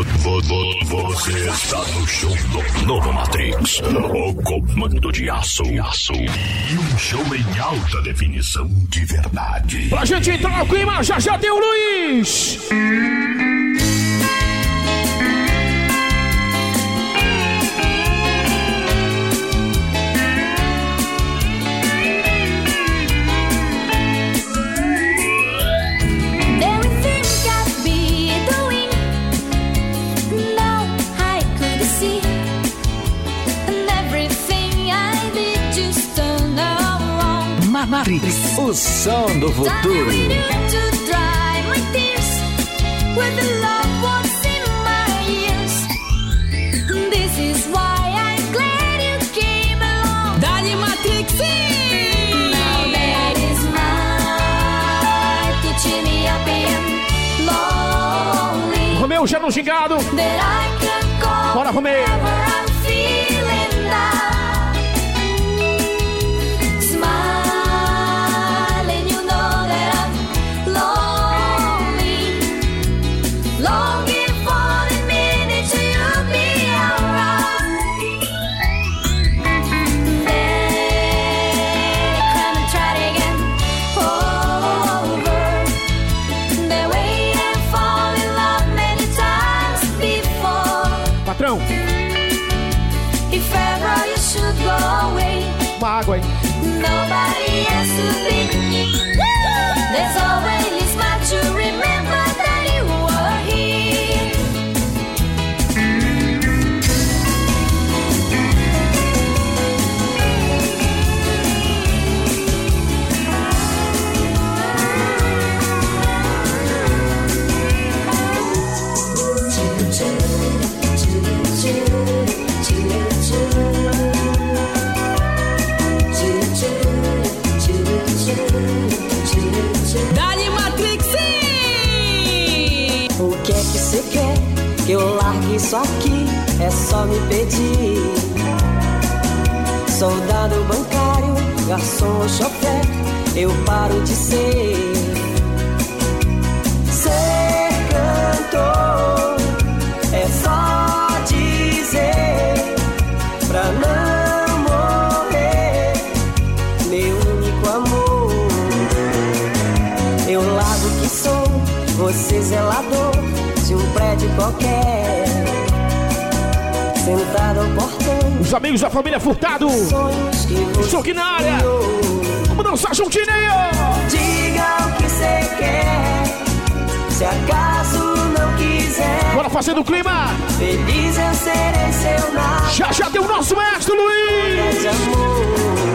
Você está no show do Novo Matrix, o comando de aço. E um show em alta definição de verdade. Pra gente entrar no clima, já tem o Luiz. Matrix, o som do futuro. Dali Matrix, Romeu já no gingado. Bora, Romeu. Patrão. Uma água aí. Nobody has to be. There's always much to remember that you were here. Dali Matrix, o que é que você quer? Que eu largue isso aqui, é só me pedir. Soldado bancário, garçom ou chofer, eu paro de ser. Ser cantor é só dizer pra não morrer, meu único amor. Eu largo que sou, você zelador de um prédio qualquer, sentado ao portão. Os amigos da família Furtado. Estou aqui na área. Vamos dançar juntinho aí. Diga o que você quer, se acaso não quiser. Bora fazendo o clima. Feliz eu serei seu nada. Já tem o nosso mestre Luiz. De amor.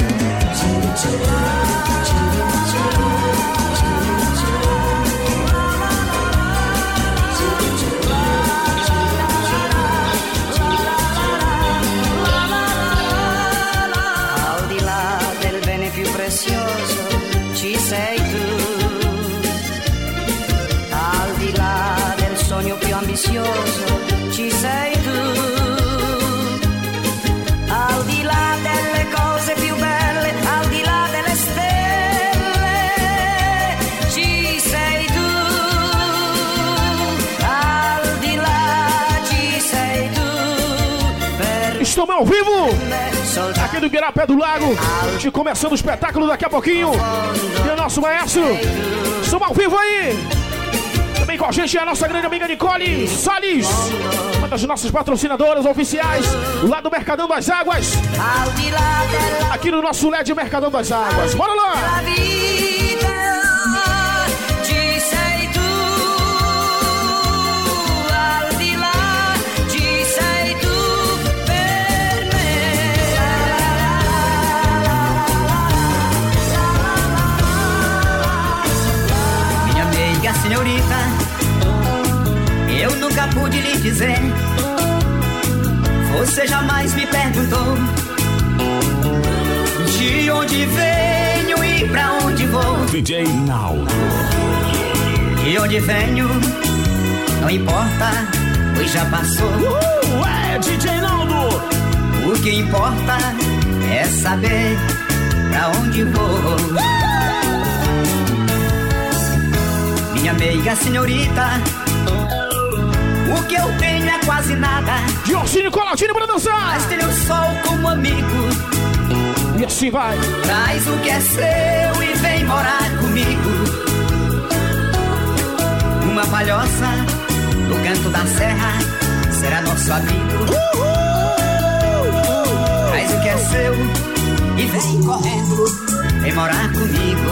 Ci sei tu, al di là del sogno più ambizioso, ci sei tu, al di là delle cose più belle, al di là delle stelle, ci sei tu, al di là ci sei tu. Estamos ao vivo aqui do Ibirapé do Lago, de começando o espetáculo daqui a pouquinho. E o nosso maestro, estamos ao vivo aí. Também com a gente é a nossa grande amiga Nicole Salles, uma das nossas patrocinadoras oficiais, lá do Mercadão das Águas, aqui no nosso LED Mercadão das Águas. Bora lá! Senhorita, eu nunca pude lhe dizer, você jamais me perguntou de onde venho e pra onde vou. DJ Naldo. De onde venho, não importa, pois já passou. É DJ Naldo. O que importa é saber pra onde vou. Minha meiga senhorita, o que nada. Diorsínio Coladinho pra dançar. Mas tem o sol como amigo. E assim vai. Traz o que é seu e vem morar comigo. Uma palhoça no canto da serra será nosso amigo. Traz o que é seu e vem correndo, vem morar comigo.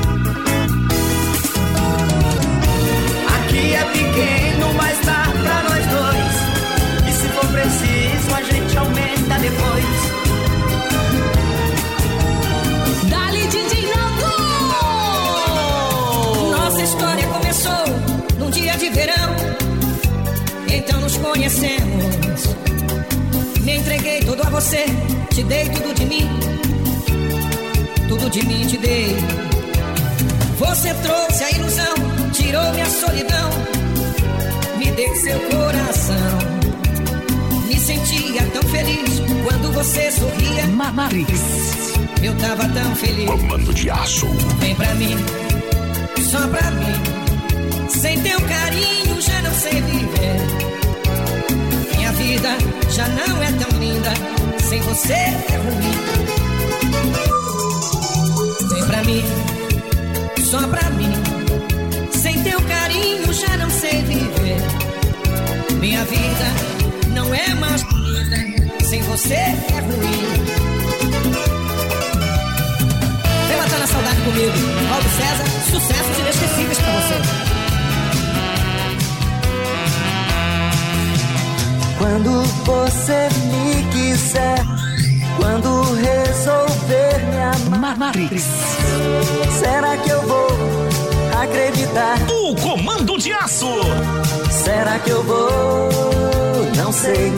Aqui é pequeno, mas dá pra nós dois. E se for preciso, a gente aumenta depois. Dali DJ Nando! Nossa história começou num dia de verão. Então nos conhecemos. Me entreguei tudo a você, te dei tudo de mim. Tudo de mim te dei. Você trouxe a ilusão, tirou minha solidão. Me deu seu coração. Me sentia tão feliz quando você sorria. Mamarix. Eu tava tão feliz. Comando de Aço. Vem pra mim, só pra mim. Sem teu carinho já não sei viver. Minha vida já não é tão linda. Sem você é ruim. Vem pra mim, só pra mim. Sem teu carinho já não sei viver. Minha vida não é mais linda. Sem você é ruim. Vem matar na saudade comigo. Paulo César, sucessos inesquecíveis pra você. Quando você me quiser, quando resolver me amar, Mamarix. será que eu vou acreditar? O Comando de Aço. Será que eu vou? Não sei.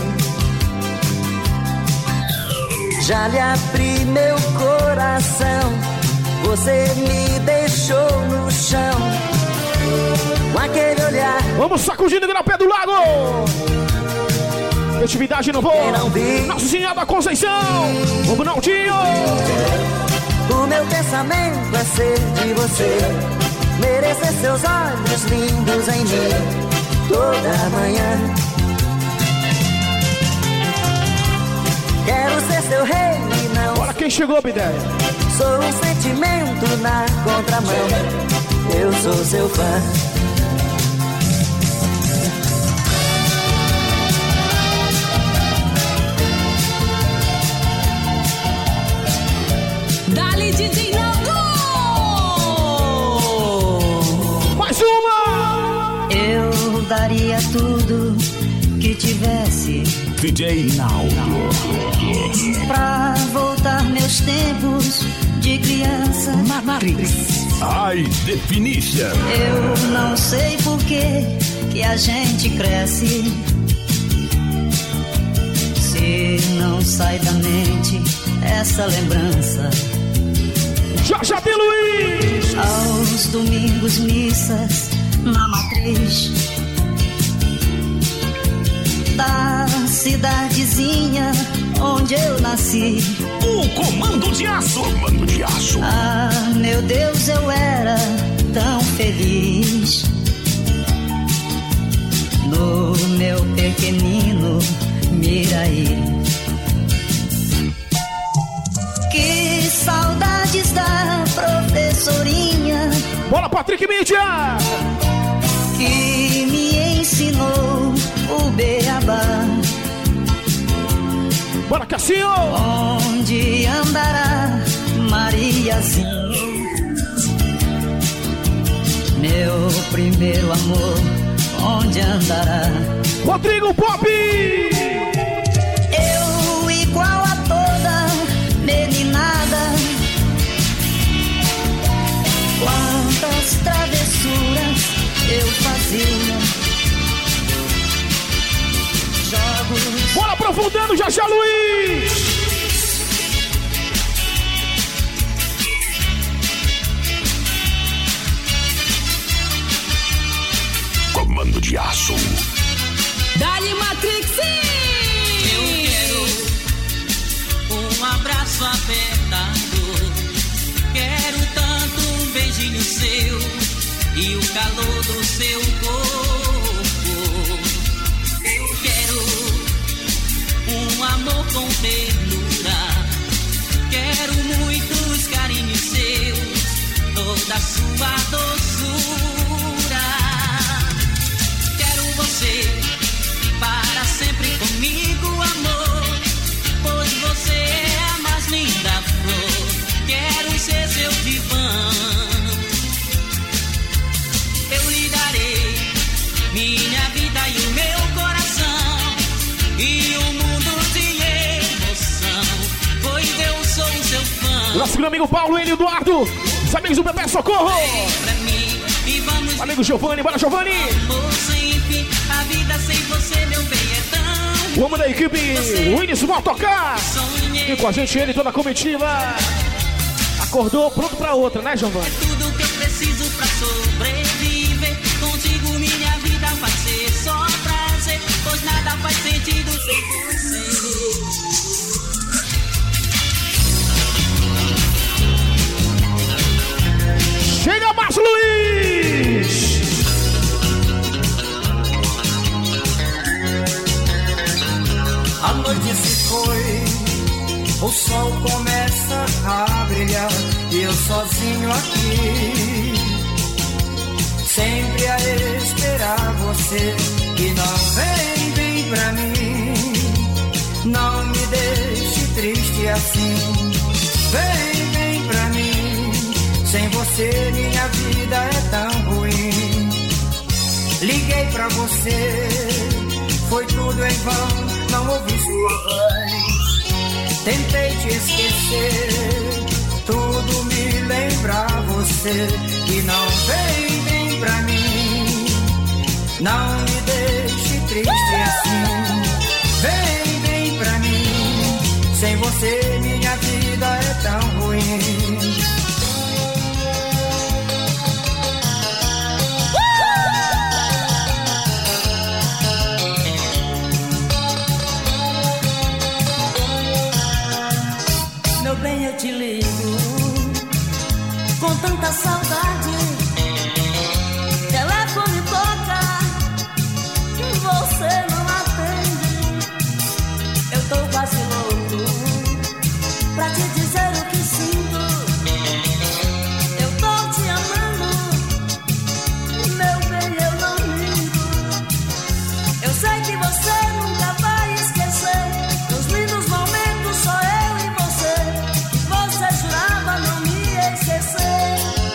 Já lhe abri meu coração, você me deixou no chão. Com aquele olhar. Vamos sacudindo aqui no pé do lago. Atividade no voo. Nossa Senhora da Conceição. Vamos Naldinho. O meu pensamento é ser de você, merecer seus olhos lindos em mim toda manhã. Quero ser seu rei e não. Bora, quem chegou, Bidé? Sou um sentimento na contramão. Eu sou seu fã. Dali DJ Nando! Mais uma! Eu daria tudo que tivesse DJ Naldo. pra voltar meus tempos de criança. Mamarix. High Definition. Eu não sei por que a gente cresce, se não sai da mente essa lembrança. Jorge B. Luiz! Aos domingos missas na matriz da cidadezinha onde eu nasci. O Comando de Aço. Comando de Aço. Ah, meu Deus, eu era tão feliz no meu pequenino Miraí. Que saudades da professorinha Bola, Patrick Mídia! que me ensinou o beabá. Bora, Cassinho! Onde andará Mariazinho? Meu primeiro amor, onde andará? Rodrigo Pop! Eu igual a toda meninada, quantas travessuras eu fazia. Jogos. Bola aprofundando, Jaja Luiz! Comando de Aço. Dali Matrix! Eu quero um abraço apertado. Quero tanto um beijinho seu e o calor do seu corpo. Eu quero ternura. Quero muitos carinhos seus, toda sua doçura. Quero você para sempre comigo, amor, pois você é a mais linda flor. Quero ser seu divã. Eu lhe darei minha vida e o meu coração e um mundo de emoção, pois eu sou o seu fã. Nosso grande amigo Paulo, ele, Eduardo, os amigos do Bebê Socorro. Pra mim, e vamos amigo Giovanni, bora Giovanni. amor sem fim, a vida sem você, meu bem, é tão. O homem da equipe, Winnis Motocar. Sonhei. E com a gente ele, toda a comitiva. Acordou pronto pra outra, né, Giovanni? Tudo que eu preciso pra sobreviver. Contigo minha vida vai ser só prazer, pois nada faz sentido sem você. Chega, Márcio Luiz! A noite se foi, o sol começa a brilhar e eu sozinho aqui, sempre a esperar você que não vem pra mim. Não me deixe triste assim, vem pra mim. Sem você minha vida é tão ruim. Liguei pra você, foi tudo em vão, não ouvi sua voz. Tentei te esquecer, tudo me lembra você que não vem pra mim. Não me deixe triste assim, vem pra mim. Sem você minha vida é tão ruim. Meu bem, eu te ligo com tanta saudade. Telefone toca, você não atende. Eu tô quase louco pra te dizer o que sinto. Eu tô te amando, meu bem, eu não minto. Eu sei que você nunca vai esquecer os lindos momentos, só eu e você. Você jurava não me esquecer.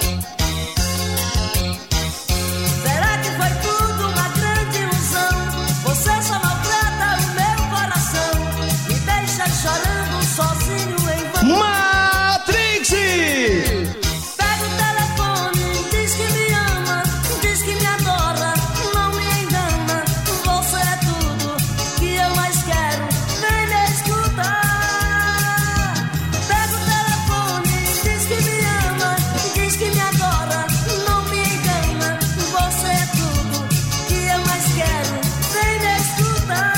Será que foi tudo uma grande ilusão? Você só maltrata o meu coração, me deixa chorando sozinho em vão. Matrix! Pega o telefone, diz que me ama, diz que me adora, não me engana. Você é tudo que eu mais quero, vem me escutar. Pega o telefone, diz que me ama, diz que me adora, não me engana. Você é tudo que eu mais quero, vem me escutar.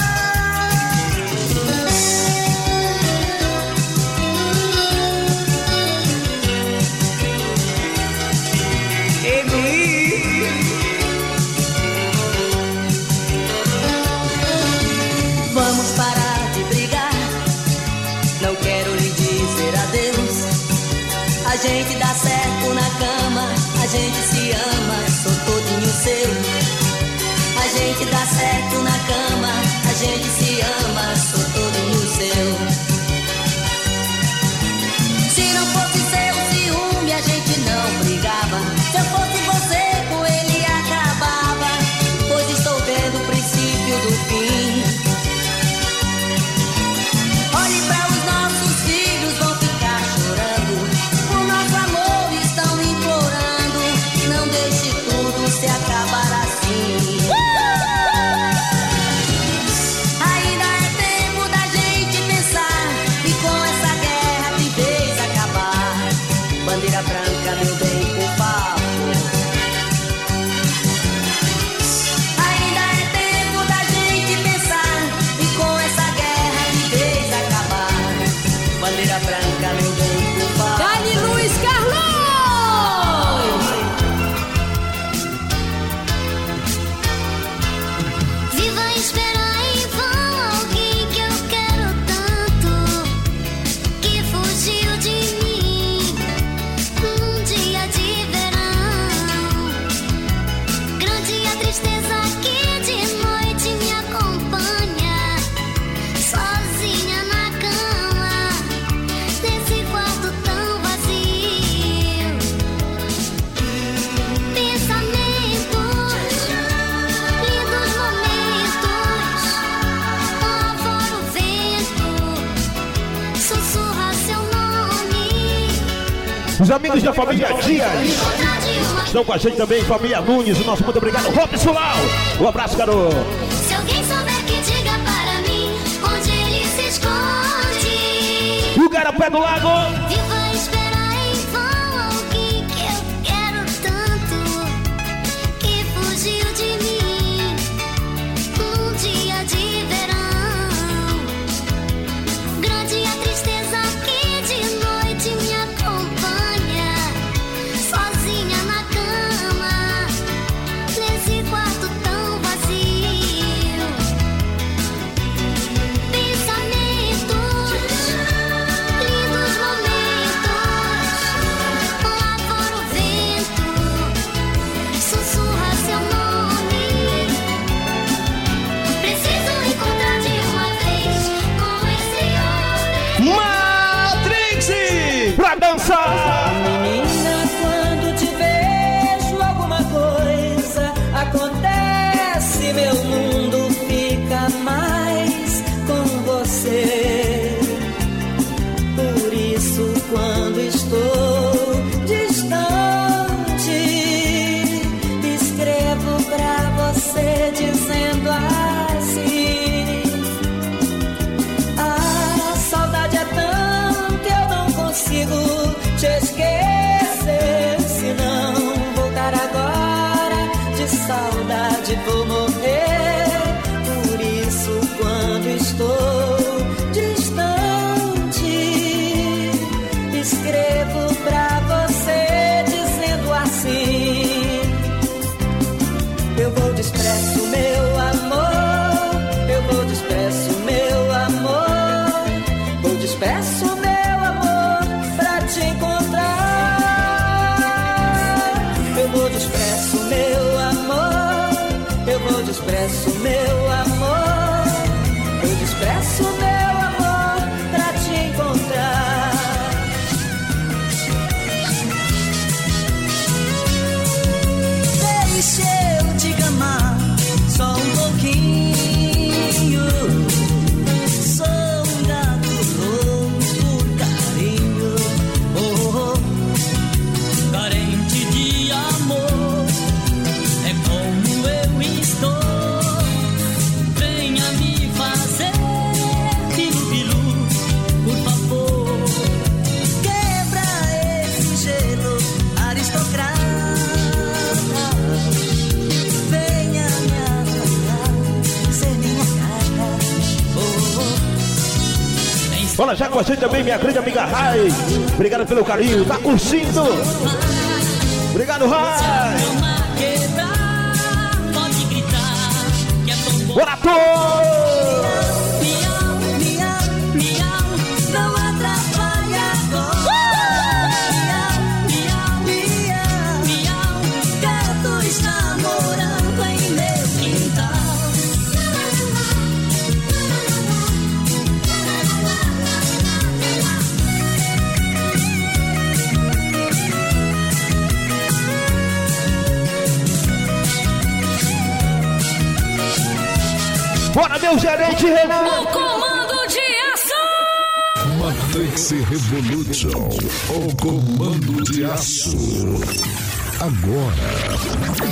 Vamos parar de brigar, não quero lhe dizer adeus. A gente dá certo na cama, a gente se ama, sou todinho seu. A gente dá certo na cama, a gente se ama, sou todinho seu. Se não fosse seu ciúme, a gente não brigava. Se eu fosse você, com ele acabava, pois estou vendo o princípio do fim. Olhe para os nossos filhos, vão ficar chorando. O nosso amor estão implorando. Os amigos da família Dias estão com a gente também, família Nunes. O nosso muito obrigado, Robson Lau. Um abraço, garoto. Se alguém souber que diga para mim onde ele se esconde. O Garapé do Lago. Viva esperar em vão alguém que eu quero tanto, que fugiu de mim num dia de verão. Grande a tristeza que de noite me acompanha, sozinha na cama, nesse quarto tão vazio. Pensamentos, lindos momentos, lá fora o vento sussurra seu nome. Preciso encontrar de uma vez com esse homem. Matrix pra dançar. Menina, quando te vejo, alguma coisa acontece. Meu mundo fica mais com você. Por isso, quando estou distante, escrevo pra você dizendo assim: a saudade é tão que eu não consigo te esquecer. Se não voltar agora, de saudade vou morrer. Por isso, quando estou distante, escrevo pra você dizendo assim: eu vou expresso, meu amor. Eu vou expresso, meu amor. Vou expresso, meu amor, pra te encontrar. Eu vou expresso, meu amor. Eu vou expresso, meu amor. Eu expresso, meu amor, pra te encontrar. Deixa eu te amar só um pouquinho. Sou um gato louco por carinho, carente de amor. É como eu estou. Venha me fazer pilu-pilu, por favor. Quebra esse gelo aristocrata. Venha me abraçar, ser minha cara. Olha, já com a gente também, minha grande amiga Rai. Obrigado pelo carinho, tá curtindo. Obrigado, Rai. Pode gritar que é tão bom. Bora, todos. Miau, miau, miau, não atrapalha agora. Miau, miau, miau, gatos namorando em meu quintal. Bora, meu gerente Renan. O comando de ação! Matrix Revolution, o comando de aço. Agora.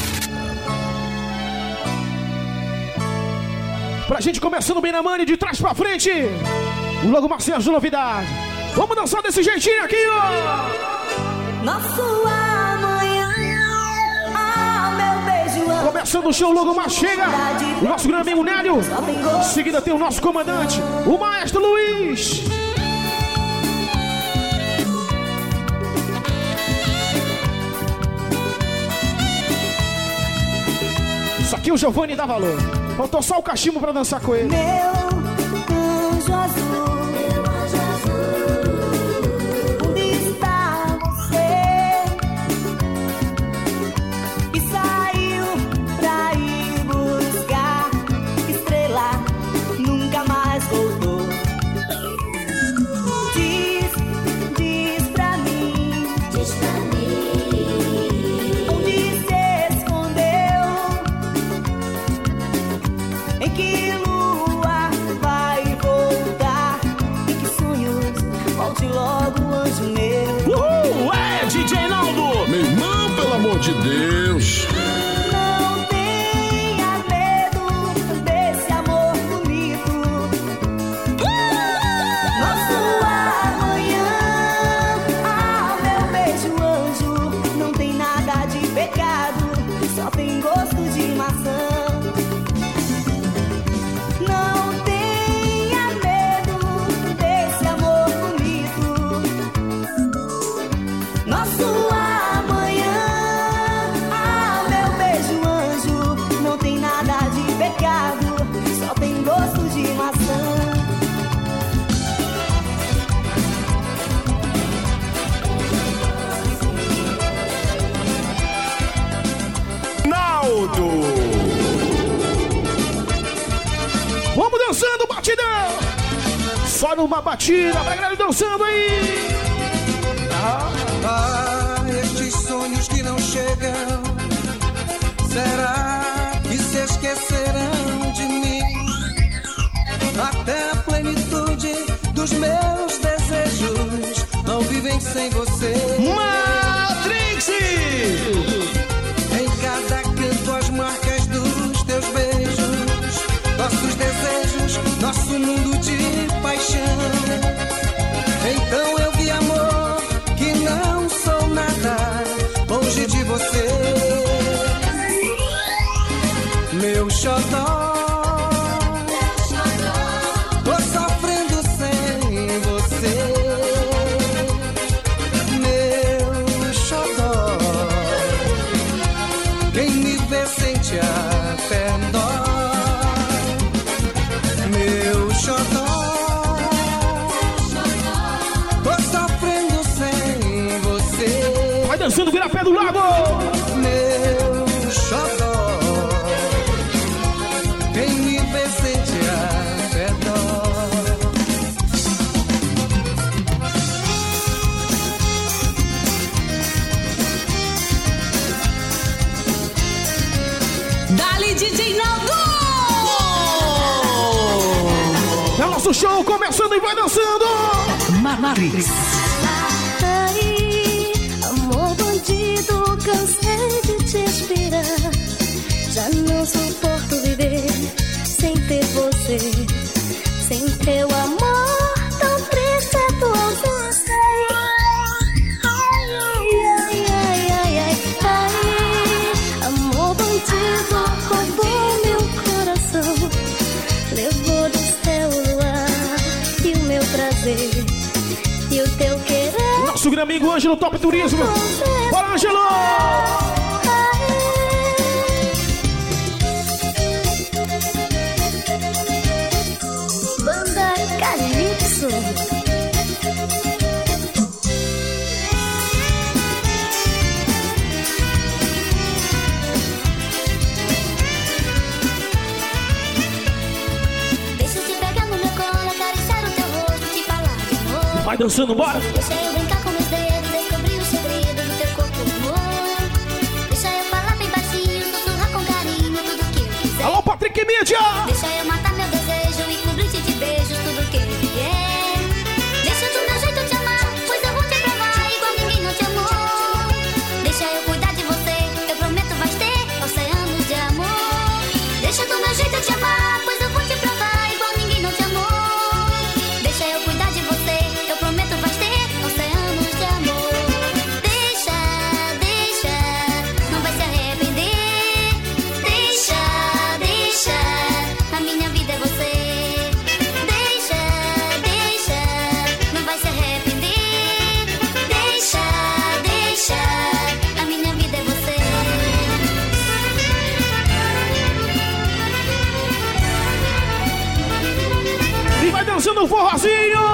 Pra gente começando bem na manha, de trás pra frente. O Logo Marcial de novidade. Vamos dançar desse jeitinho aqui, ó. Nosso amanhã, meu beijo. Começando o show, Logo Mais chega. O nosso grande amigo Nélio. Em seguida tem o nosso comandante, o Maestro Luiz. Isso aqui o Giovanni dá valor. Faltou só o cachimbo pra dançar com ele. Meu anjo azul, onde está você? Que saiu pra ir buscar estrela, nunca mais voltou. Diz pra mim, onde se escondeu? Em que lua vai voltar? Em que sonhos volte logo, anjo meu? batidão. Só numa batida, pra galera dançando aí. Estes sonhos que não chegam, será que se esquecerão de mim? Até a plenitude dos meus desejos não vivem sem você. Matrix! Em cada canto as marcas dos teus beijos, nossos desejos, nosso mundo de paixão. Então eu vi amor que não sou nada longe de você, meu xodó. Tô sofrendo sem você, meu xodó. Quem me vê sente até dó, meu xodó. Dançando Virapé do Lago, meu xodó. Quem me vê sente até dó. Dali DJ Naldo. É o nosso show começando e vai dançando. Matrix. Cansei de te esperar. Já não suporto viver sem ter você, sem teu amor tão triste a tua ausência. Ai, ai, ai, ai, ai, ai. Amor bandido roubou meu coração, levou do céu o ar e o meu prazer e o teu querer. Nosso grande amigo Ângelo Top Turismo. Bora, Ângelo! Banda Calypso. Deixa eu te pegar no meu colo, acariciar o teu rosto, te falar de amor. Vai dançando, bora! Deixa eu brincar com meus dedos, descobrir o segredo do teu corpo, amor. Deixa eu falar bem baixinho, sussurrar com carinho tudo que eu quiser. Alô, Patrick Mídia! Deixa eu matar meu desejo e cobrir-te de beijos tudo que eu vier. Deixa do meu jeito te amar, pois eu vou te provar igual ninguém não te amou. Deixa eu cuidar de você, eu prometo vais ter oceanos de amor. Deixa do meu jeito te amar, pois eu vou te provar igual ninguém não te amou. Deixa eu cuidar de você, eu prometo vais ter oceanos de amor. Deixa, deixa, não vai se arrepender. Deixa, deixa, a minha vida é você. Deixa, deixa, não vai se arrepender. Deixa, deixa, a minha vida é você. E vai dançando o forrozinho!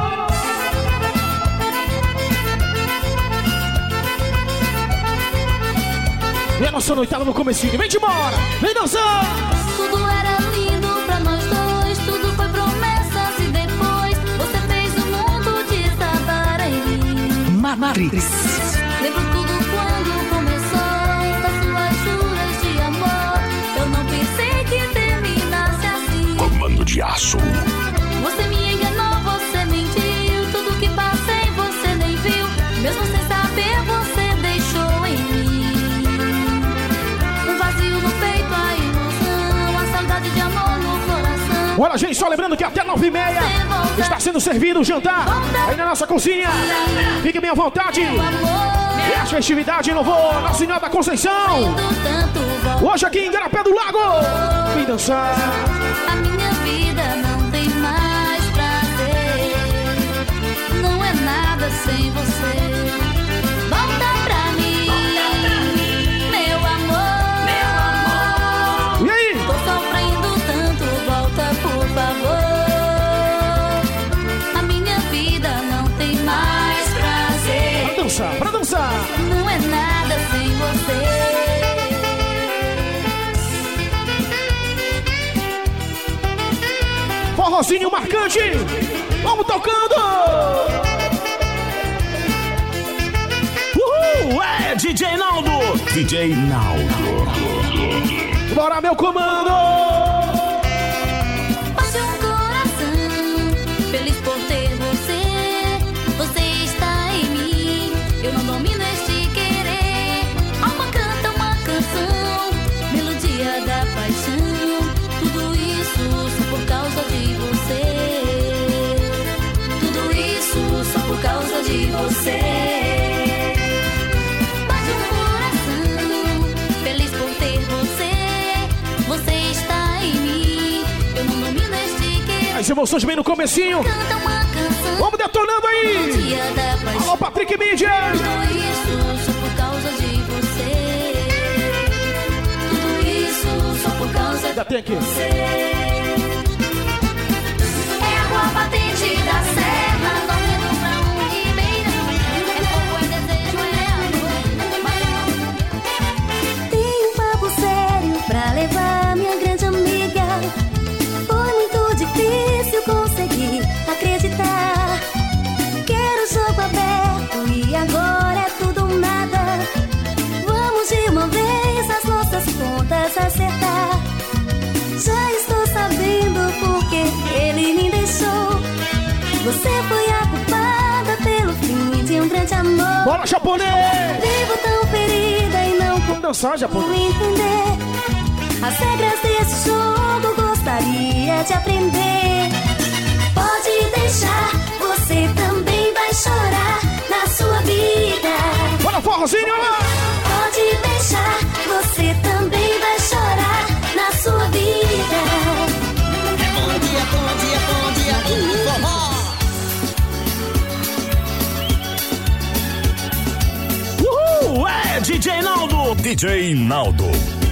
E a nossa noitada no comecinho, vem de embora! Vem dançar! Tudo era lindo pra nós dois, tudo foi promessas e depois você fez o mundo desabar em mim. Matrix. Lembro tudo quando começou, das suas juras de amor. Eu não pensei que terminasse assim. Comando de aço. Você me enganou, você mentiu, tudo que passei você nem viu. Mesmo sem saber você deixou em mim um vazio no peito, a ilusão, a saudade de amor no coração. Olha, gente, só lembrando que até 9h30 está sendo servido o jantar aí na nossa cozinha. Fique bem à vontade. E a festividade em louvor Nossa Senhora da Conceição. Hoje aqui em Garapé do Lago. Vem dançar. A minha vida não tem mais prazer, não é nada sem você. Volta pra mim, meu amor, meu amor. E aí? Tô sofrendo tanto, volta por favor. A minha vida não tem mais prazer. Pra dançar, pra dançar. Não é nada sem você. forrozinho marcante. Vamos tocando. É DJ Naldo. DJ Naldo. Bora, meu comando. Bate um coração, feliz por ter você. Você está em mim, eu não domino este querer. Alma canta uma canção, melodia da paixão. Tudo isso só por causa de você. Tudo isso só por causa de você. As emoções bem no comecinho. Vamos detonando aí. Alô, Patrick Mídia. Tudo isso só por causa de você. Tudo isso só por causa Ainda tem aqui. de você. É água patente da serra, correndo pra um ribeirão. É fogo, é desejo, é amor. Tem um papo sério pra levar minha grande amiga. Foi muito difícil conseguir acreditar. Quero o jogo aberto e agora é tudo ou nada. Vamos de uma vez as nossas contas acertar. Já estou sabendo porque ele me deixou. Você foi a culpada pelo fim de um grande amor. Bora, japonês! Vivo tão ferida e não Vamos dançar, japonês. entender as regras desse jogo, gostaria de aprender. Pode deixar, você também vai chorar na sua vida. Bora, forrozinho! Pode deixar, você também vai chorar na sua vida. Bom dia do forró. É DJ Naldo. DJ Naldo.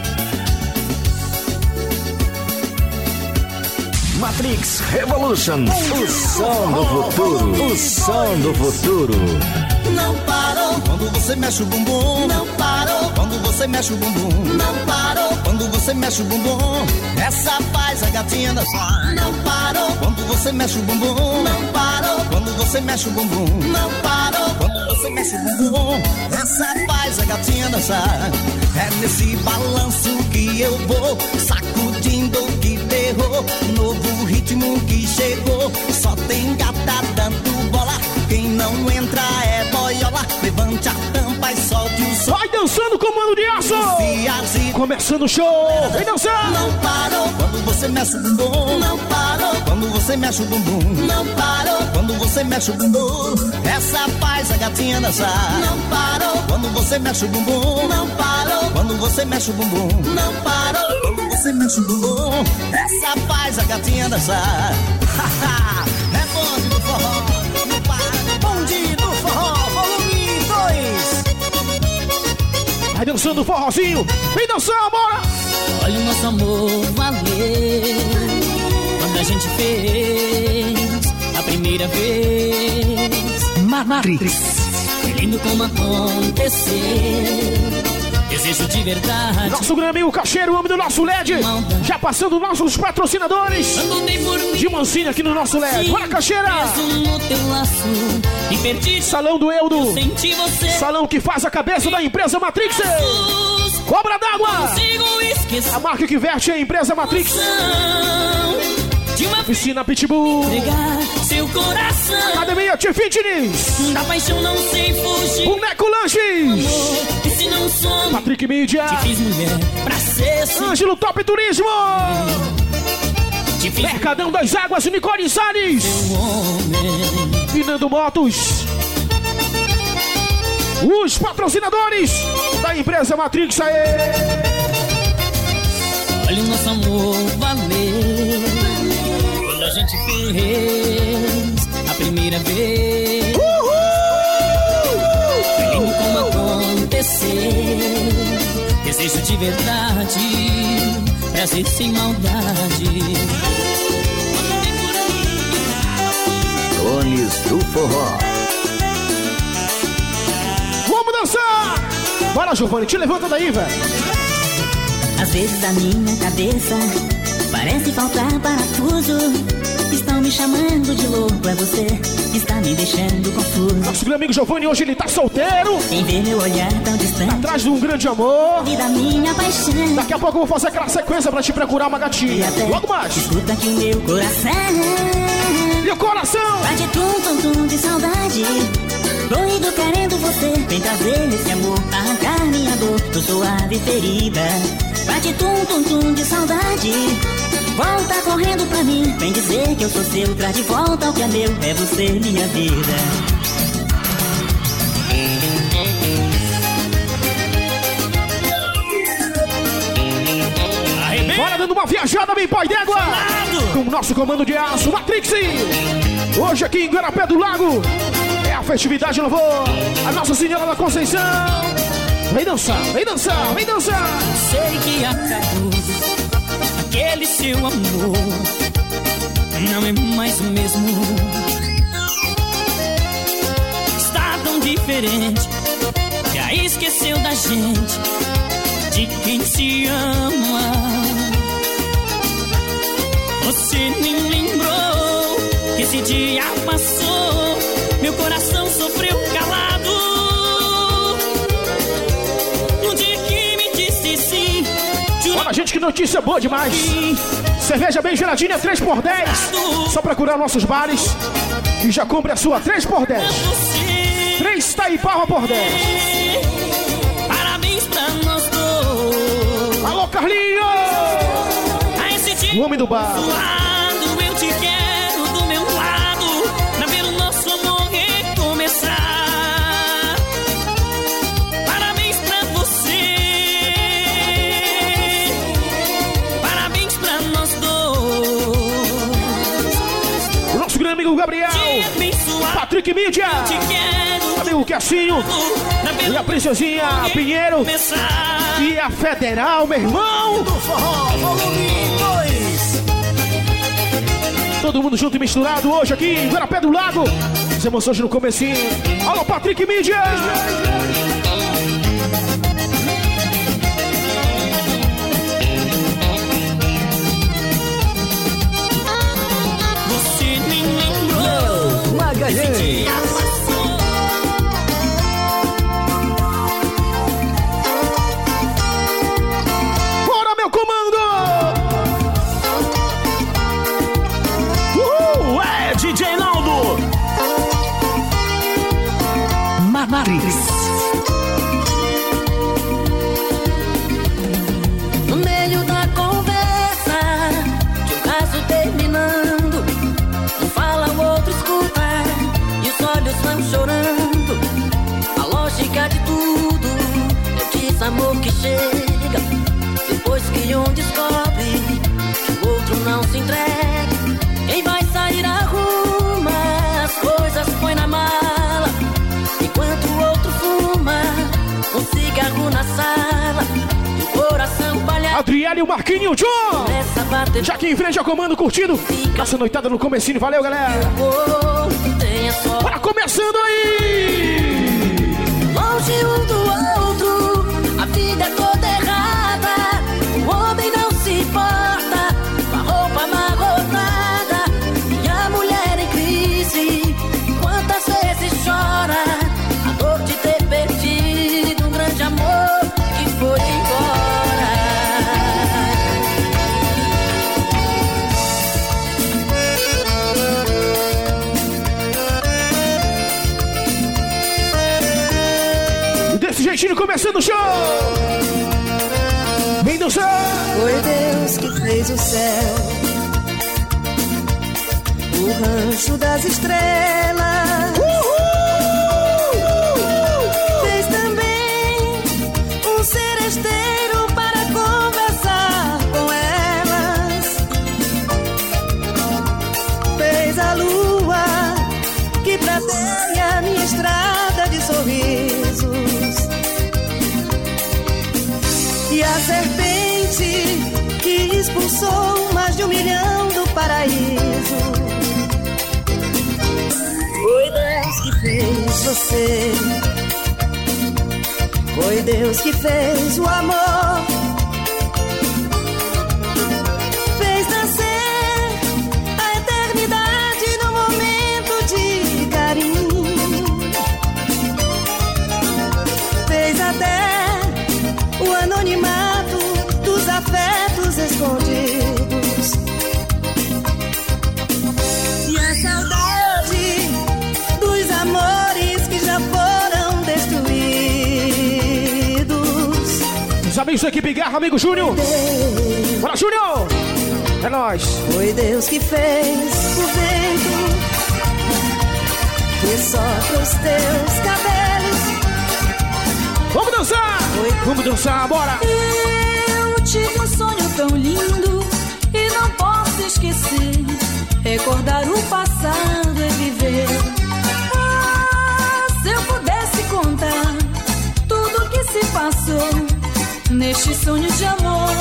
Matrix Revolution. O som do futuro. O som do futuro. Não parou quando você mexe o bumbum. Não parou quando você mexe o bumbum. Não parou quando você mexe o bumbum. Essa faz a gatinha dançar. Não parou quando você mexe o bumbum. Não parou quando você mexe o bumbum. Não parou quando você mexe o bumbum. Essa faz a gatinha dançar. É nesse balanço que eu vou sacudindo que derrou. Novo ritmo que chegou. Só tem gata dando bola. Quem não entra é boiola. Levante a tampa e solte o som. Vai dançando, comando de aço! Começando o show! Vem dançar! Não parou quando você mexe o bumbum. Não parou quando você mexe o bumbum. Não parou quando você mexe o bumbum. Essa faz a gatinha dançar. Não parou quando você mexe o bumbum. Não parou quando você mexe o bumbum. Não parou quando você mexe o bumbum. Essa faz a gatinha dançar. É bonde do forró. Não para. Bonde do forró, volume 2. Vai dançando o forrozinho! Vem dançar, bora! Olha o nosso amor valer. Quando a gente fez a primeira vez. Matrix. É lindo como aconteceu. Desejo de verdade. Nosso grande amigo Cacheiro, o homem do nosso LED. Já passando nossos patrocinadores. De mansinho aqui no nosso LED. Bora, Cacheira! No teu laço e perdi. Salão do Eudo. Senti você. Salão que faz a cabeça da empresa Matrix. Cobra d'água. A marca que veste é a empresa Matrix. De uma Piscina Pitbull. pegar seu coração. Academia T-Fitness. Da paixão não sei fugir. Boneco Lanches. E se não somos, Patrick Mídia. te fiz mulher pra ser Ângelo Top Turismo. te fiz Mercadão das Águas, Nicole Salles. meu homem. Finando Motos. Os patrocinadores da empresa Matrix. Aê. Olha o nosso amor valer. Quando a gente fez a primeira vez. Foi lindo como aconteceu. Desejo de verdade, prazer sem maldade. Tones do forró. Vamos dançar! Bora, Giovanni, te levanta daí, velho. Às vezes a minha cabeça parece faltar parafuso. Estão me chamando de louco, é você que está me deixando confuso. Nosso grande amigo Giovanni, hoje ele tá solteiro. Quem vê meu olhar tão distante, atrás de um grande amor. E da minha paixão. Daqui a pouco eu vou fazer aquela sequência pra te procurar uma gatinha. Logo mais. Escuta que o meu coração. E o coração? Bate tum-tum-tum de saudade. Doido querendo você. Vem trazer esse amor, arrancar minha dor do suave ferida. Bate tum-tum-tum de saudade. Volta correndo pra mim. Vem dizer que eu sou seu. Traz de volta o que é meu. É você, minha vida. Bora dando uma viajada bem pai d'égua com o nosso comando de aço, Matrix. Hoje aqui em Guarapé do Lago é a festividade de louvor a Nossa Senhora da Conceição. Vem dançar, vem dançar, vem dançar. Sei que acabou aquele seu amor, não é mais o mesmo. Está tão diferente, já esqueceu da gente, de quem se ama. Você nem lembrou que esse dia passou, meu coração sofreu calado. No dia que me disse sim. Olha, gente, que notícia boa demais. Cerveja bem geladinha, 3x10. Só procurar nossos bares e já compre a sua 3x10. 3 Taipava por 10. Parabéns pra nós dois. Alô, Carlinhos! O homem do bar. Eu te quero do meu lado, pra ver o nosso amor recomeçar. Parabéns pra você, parabéns pra nós dois. O nosso grande amigo Gabriel, Patrick Mídia, amigo Cassinho e a princesinha Pinheiro e a Federal, meu irmão do forró, volume 2. Todo mundo junto e misturado hoje aqui em Guarapé do Lago. As emoções no comecinho. Alô, Patrick Mídia. Você nem lembrou Magalhães. Bora, meu comando! É DJ Naldo. Matrix. No meio da conversa, de um caso terminando, um fala, o outro escuta, e os olhos vão chorando. A lógica de tudo é o desamor que chega, depois que um descobre que o outro não se entrega. Quem vai sair arruma as coisas, põe na mala, enquanto o outro fuma um cigarro na sala, e o coração palha. Adriano e o Marquinho John já aqui em frente ao comando, curtindo essa noitada no comecinho. Valeu, galera. Bora começando aí. Longe um do outro, a vida é toda errada. O homem não se importa com a roupa amarrotada, e a mulher em crise quantas vezes chora a dor de ter perdido um grande amor que foi embora. E desse jeitinho começando o show. Vem dançar. Foi Deus que fez o céu, o rancho das estrelas. Fez também um seresteiro para conversar com elas. Fez a lua que prateia minha estrada de sorrisos, e a serpente que expulsou mais de 1 milhão do paraíso. Foi Deus que fez você, foi Deus que fez o amor, fez nascer a eternidade amigos da equipe Garra, amigo Júnior. Bora, Júnior! É nóis. Foi Deus que fez o vento que sopra os teus cabelos. Vamos dançar! Vamos dançar, bora! Eu tive um sonho tão lindo e não posso esquecer. Recordar o passado é viver. Ah, se eu pudesse contar tudo que se passou neste sonho de amor.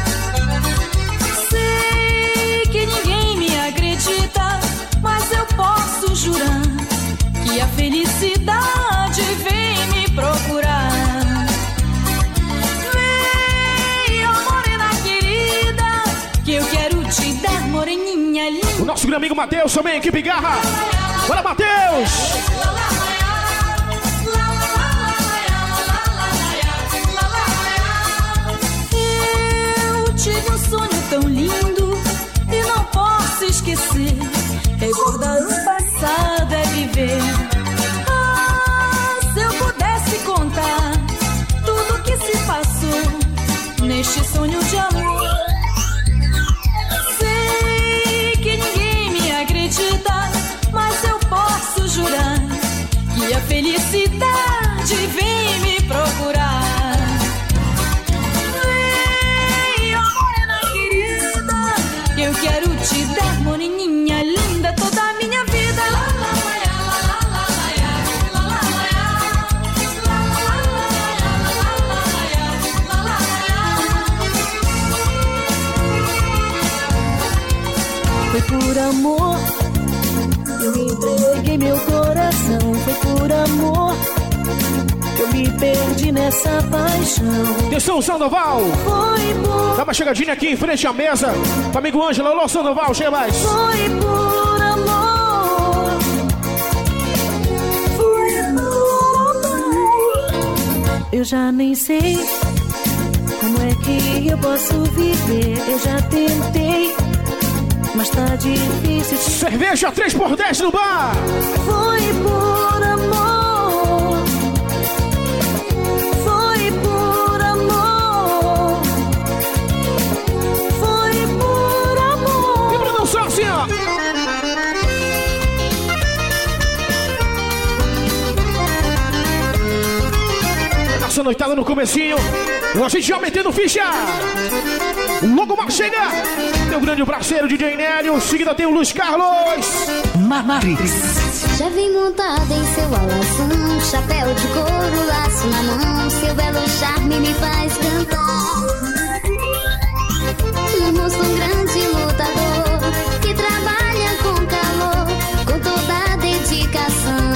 Sei que ninguém me acredita, mas eu posso jurar que a felicidade vem me procurar. Vem, ó morena querida, que eu quero te dar, moreninha linda. O nosso grande amigo Matheus também, equipe Garra. Bora, Matheus! Eu tive um sonho tão lindo e não posso esquecer. Recordar o passado é viver. Ah, se eu pudesse contar tudo que se passou neste sonho de amor. Sei que ninguém me acredita, mas eu posso jurar que a felicidade vem me procurar. Vem, ó morena querida, que eu quero te dar, moreninha linda, toda a minha vida. Foi por amor, eu entreguei meu coração. Foi por amor, eu me perdi nessa paixão. Atenção, Sandoval! Foi por... Dá uma chegadinha aqui em frente à mesa. Pro amigo Ângelo, alô, Sandoval, chega mais. Foi por amor. Foi por amor. Eu já nem sei como é que eu posso viver. Eu já tentei, mas tá difícil. Cerveja 3x10 no bar. Foi por amor. Foi por amor. Foi por amor. E pra dançar assim, ó. Nossa noitada no comecinho. A gente já metendo ficha. Logo mais chega. Meu grande parceiro DJ Nélio. Em seguida tem o Luiz Carlos. Marix. Já vem montada em seu alazão, chapéu de couro, laço na mão. Seu belo charme me faz cantar. Um rosto grande lutador que trabalha com calor, com toda a dedicação.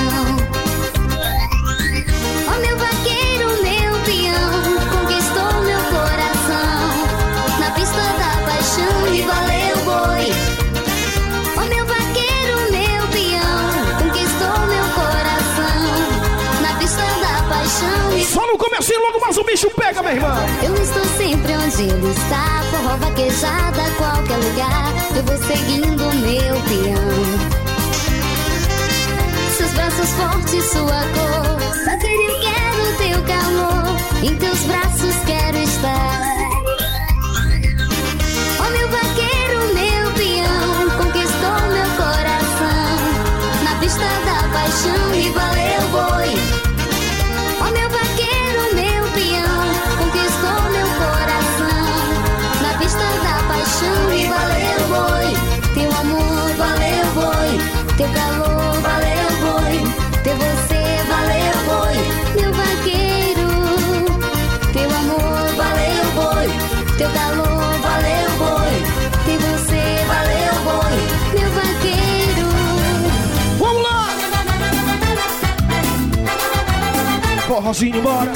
Ó meu vaqueiro, meu peão, conquistou meu coração na pista da paixão e valeu boi. Ó meu vaqueiro, meu peão, conquistou meu coração na pista da paixão e... Só no comecinho, logo mais o bicho pega, minha irmã. Eu estou sempre onde ele está, forró vaquejada, qualquer lugar. Eu vou seguindo meu peão. Seus braços fortes, sua cor, vaqueiro, eu quero teu calor. Em teus braços quero estar. Ó meu vaqueiro, meu peão, conquistou meu coração na pista da paixão e valeu boi. Ó meu vaqueiro, meu peão, conquistou meu coração na pista da paixão e valeu boi. Teu amor valeu boi, teu calor valeu boi, ter você valeu boi. Meu vaqueiro, teu amor valeu boi, teu calor valeu boi, ter você valeu boi. Meu vaqueiro. Vamos lá! Forrozinho, bora!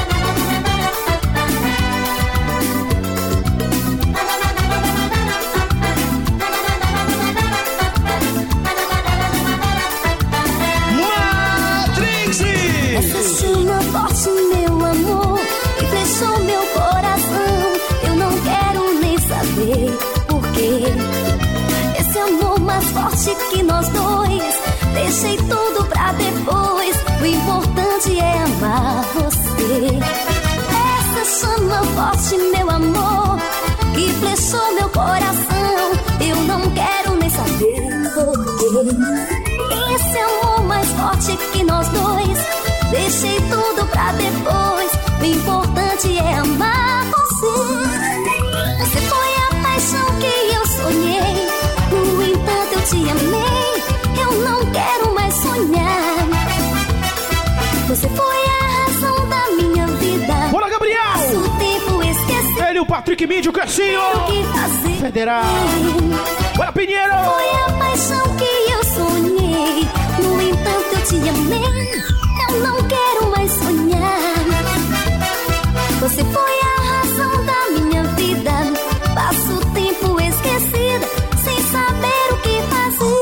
Essa chama forte, meu amor, que fechou meu coração. Eu não quero nem saber por quê. Esse amor mais forte que nós dois, deixei tudo pra depois. O importante é amar você. Essa chama forte, meu amor, que flechou meu coração. Eu não quero nem saber porquê. Esse amor mais forte que nós dois, deixei tudo pra depois. O importante é amar você. Você foi a paixão que eu sonhei, no entanto eu te amei. Eu não quero mais sonhar. Você foi a razão da minha vida. Bora, Gabriel! Passo o tempo esqueci. Ele, o Patrick Mídio, Cassinho. O que fazer? Federal. Bora, Pinheiro! Foi a paixão que eu sonhei, no entanto eu te amei. Eu não quero mais sonhar. Você foi a razão da minha vida. Passo o tempo esquecida, sem saber o que fazer.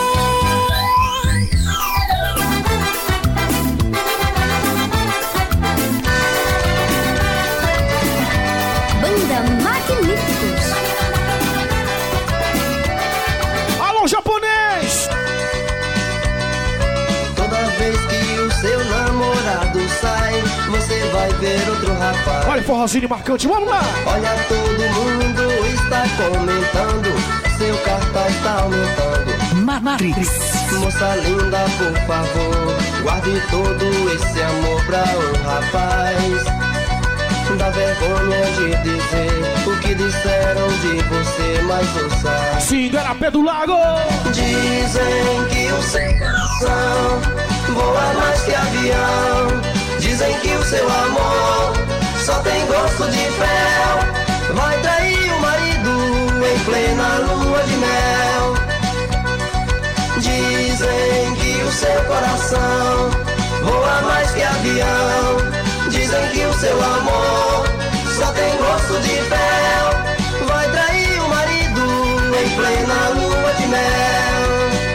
Banda Magníficos. Alô, japonês! Toda vez que o seu namorado sai, você vai ver outro rapaz. Olha o forrozinho marcante, vamos lá! Olha, todo mundo está comentando, seu cartaz está aumentando. Matrix. Moça linda, por favor, guarde todo esse amor pra um rapaz. Dá vergonha de dizer o que disseram de você, mas ouça. Cingarapé do Lago! Dizem que o seu coração voa mais que avião. Dizem que o seu amor só tem gosto de fel. Vai trair o marido em plena lua de mel. Dizem que o seu coração voa mais que avião. Dizem que o seu amor só tem gosto de fel. Vai trair o marido em plena lua de mel.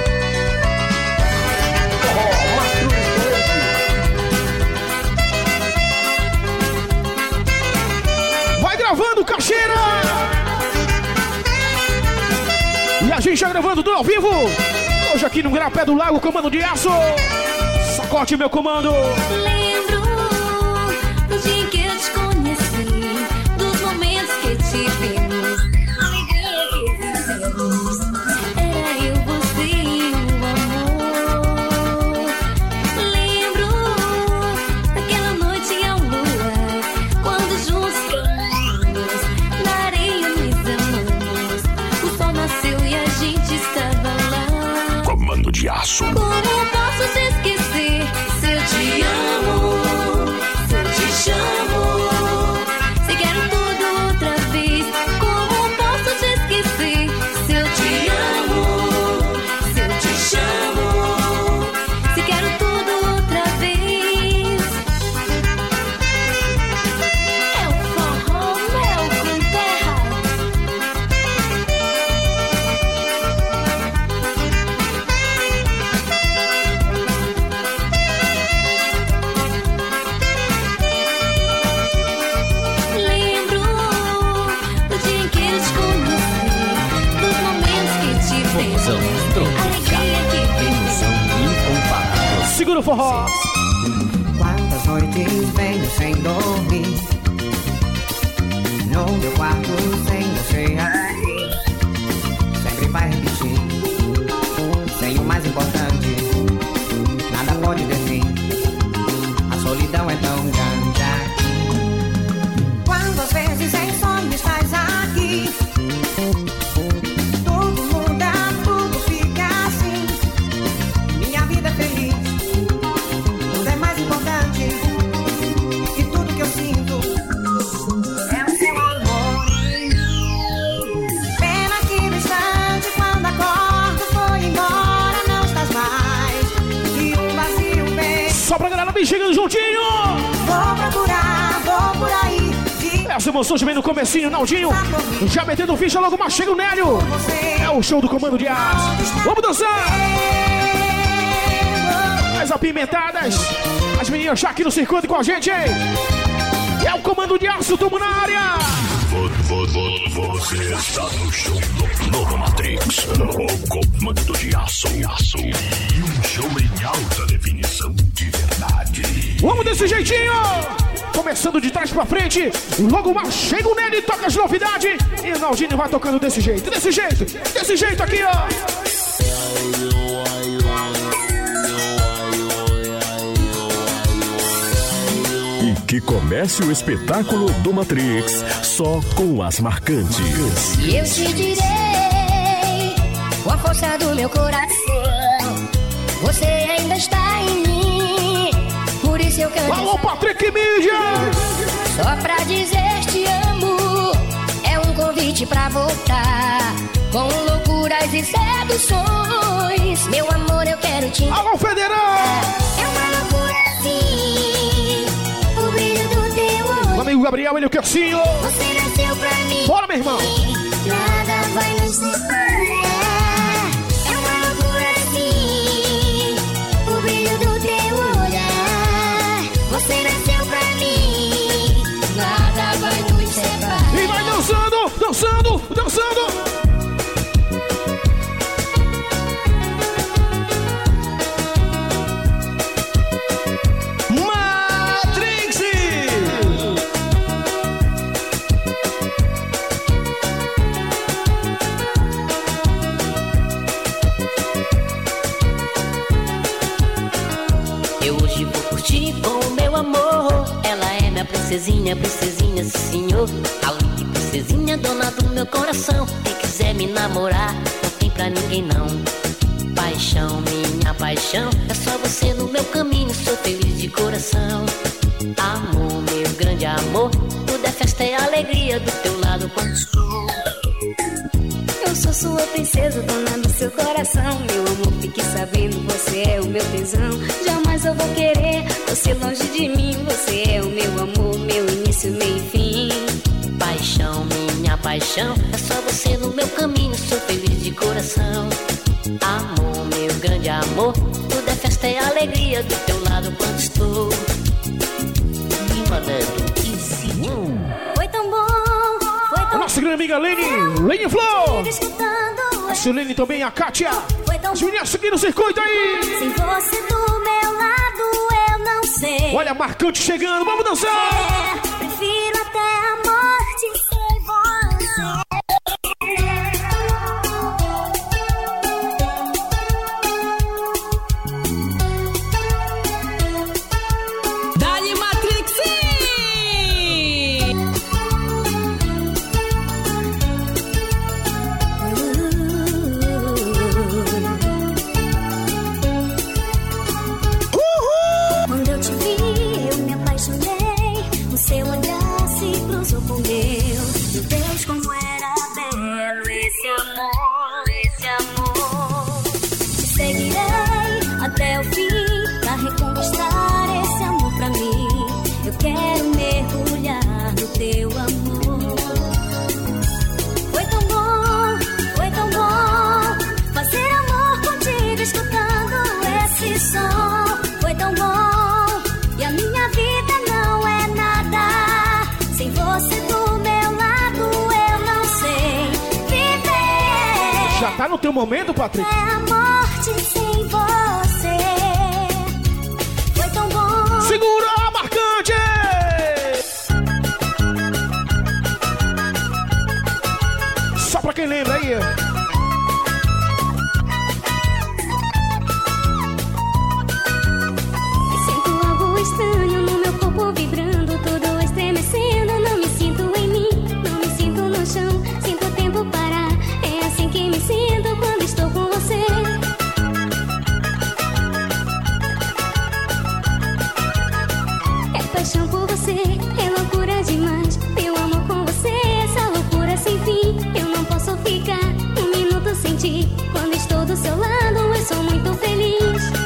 Vai gravando, Caixeira! E a gente já gravando tudo ao vivo. Hoje aqui no Garapé do Lago, comando de aço. Sacode, meu comando. Lembro do dia que eu te conheci, dos momentos que tivemos, a alegria que vivemos. Era eu, você e o amor. Lembro daquela noite ao luar, quando juntos cantamos, na areia nos amamos. O sol nasceu e a gente estava lá. Comando de aço. Como posso te esquecer se eu te amo? Se eu te chamo, se quero tudo outra vez. Como posso te esquecer se eu te amo? Se eu te chamo, se quero tudo outra vez. É o forró, mel com terra. Lembro do dia em que eu te conheci, dos momentos que tivemos, a alegria que vivemos. Segura o forró. Quantas noites venho sem dormir, no meu quarto sem você aqui. Sempre vai repetir, sem o mais importante, nada pode ter fim. A solidão é tão grande aqui. Quantas vezes em sonho estás aqui, tudo muda, tudo fica assim. Minha vida é feliz, tudo é mais importante, e tudo que eu sinto é o seu amor. Pena que no instante quando acordo foi embora, não estás mais, e um vazio vem. Só pra galera bem chegando juntinho. Vou procurar, vou por aí, de Essa emoção também no comecinho, Naldinho. Já metendo ficha, logo mais chega o Nélio. É o show do comando de aço. Vamos dançar! As apimentadas. As meninas já aqui no circuito com a gente, hein? É o comando de aço, tamo na área. Você está no show do Novo Matrix. O comando de aço. E um show em alta definição de verdade. Vamos desse jeitinho! Começando de trás pra frente. Logo mais chega o Nelly, toca as novidades. E o Naldinho vai tocando desse jeito aqui, ó. E que comece o espetáculo do Matrix só com as marcantes. E eu te direi, com a força do meu coração, você ainda está em mim. Por isso eu canto. Alô, Patrick Mídia! Só pra dizer te amo, é um convite pra voltar. Com loucuras e seduções, meu amor, eu quero te. Alô, Federal! É uma loucura assim, o brilho do teu olho. O amigo Gabriel, ele é o Kercinho. Você nasceu pra mim. Bora, meu irmão! Nada vai nos separar. É uma loucura assim, o brilho do teu olhar. Você nasceu pra mim, nada vai nos separar. E vai dançando, dançando, dançando. Princesinha, princesinha, senhor. Aline, princesinha, dona do meu coração. Quem quiser me namorar, não tem pra ninguém não. Paixão, minha paixão, é só você no meu caminho. Sou feliz de coração. Amor, meu grande amor, tudo é festa e alegria do teu lado quando estou. Eu sou sua princesa, dona do seu coração. Meu amor, fique sabendo, você é o meu tesão. Jamais eu vou querer você longe de mim. Você é o meu amor, meu início, meio e fim. Paixão, minha paixão, é só você no meu caminho. Sou feliz de coração. Amor, meu grande amor, tudo é festa e alegria do teu lado quando estou. Foi tão bom, foi tão. Nossa grande amiga Lene Flor. A Silene também, a Kátia. As meninas aqui no circuito aí. Sem você do meu lado, eu não sei. Olha a marcante chegando, vamos dançar. Prefiro até a morte sem você. Dali Matrix! Quando eu te vi, eu me apaixonei. O seu olhar se cruzou com o meu. Meu Deus, como era belo esse amor, esse amor. Te seguirei até o fim pra reconquistar esse amor pra mim. Eu quero mergulhar no teu amor. Foi tão bom fazer amor contigo escutando esse som. Foi tão bom e a minha vida não é nada. Sem você do meu lado eu não sei viver. Já tá no teu momento, Patrick? É a morte sem você. Foi tão bom. Segura a marcante! Só pra quem lembra aí. Sinto algo estranho no meu corpo vibrando, tudo estremecendo. Não me sinto em mim, não me sinto no chão. Sinto o tempo parar, é assim que me sinto quando estou com você. É paixão por você, é loucura demais. Meu amor com você, essa loucura sem fim. Eu não posso ficar um minuto sem ti. Quando estou do seu lado, eu sou muito feliz.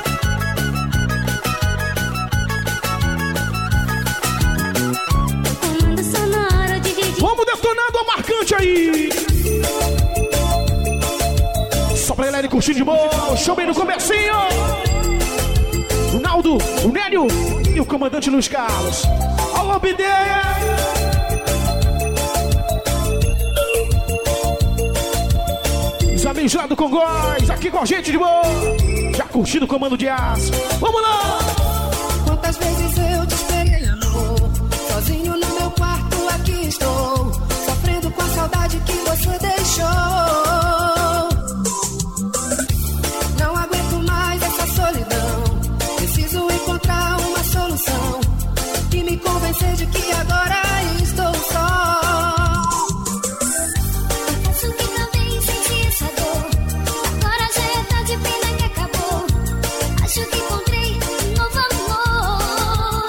Comando sonoro de DJ. Vamos detonando a marcante aí! Só pra galera curtir de boa, o show bem no comecinho! O Naldo, o Nélio e o comandante Luiz Carlos. Alô, Bideia! Os amigos lá do Congóis, aqui com a gente de boa! Já curtindo o comando de aço. Vamos lá! Quantas vezes eu te esperei, amor, estou sofrendo com a saudade que você deixou. Não aguento mais essa solidão. Preciso encontrar uma solução e me convencer de que agora estou só. Acho que também senti essa dor. Agora já é tarde, pena que acabou. Acho que encontrei um novo amor.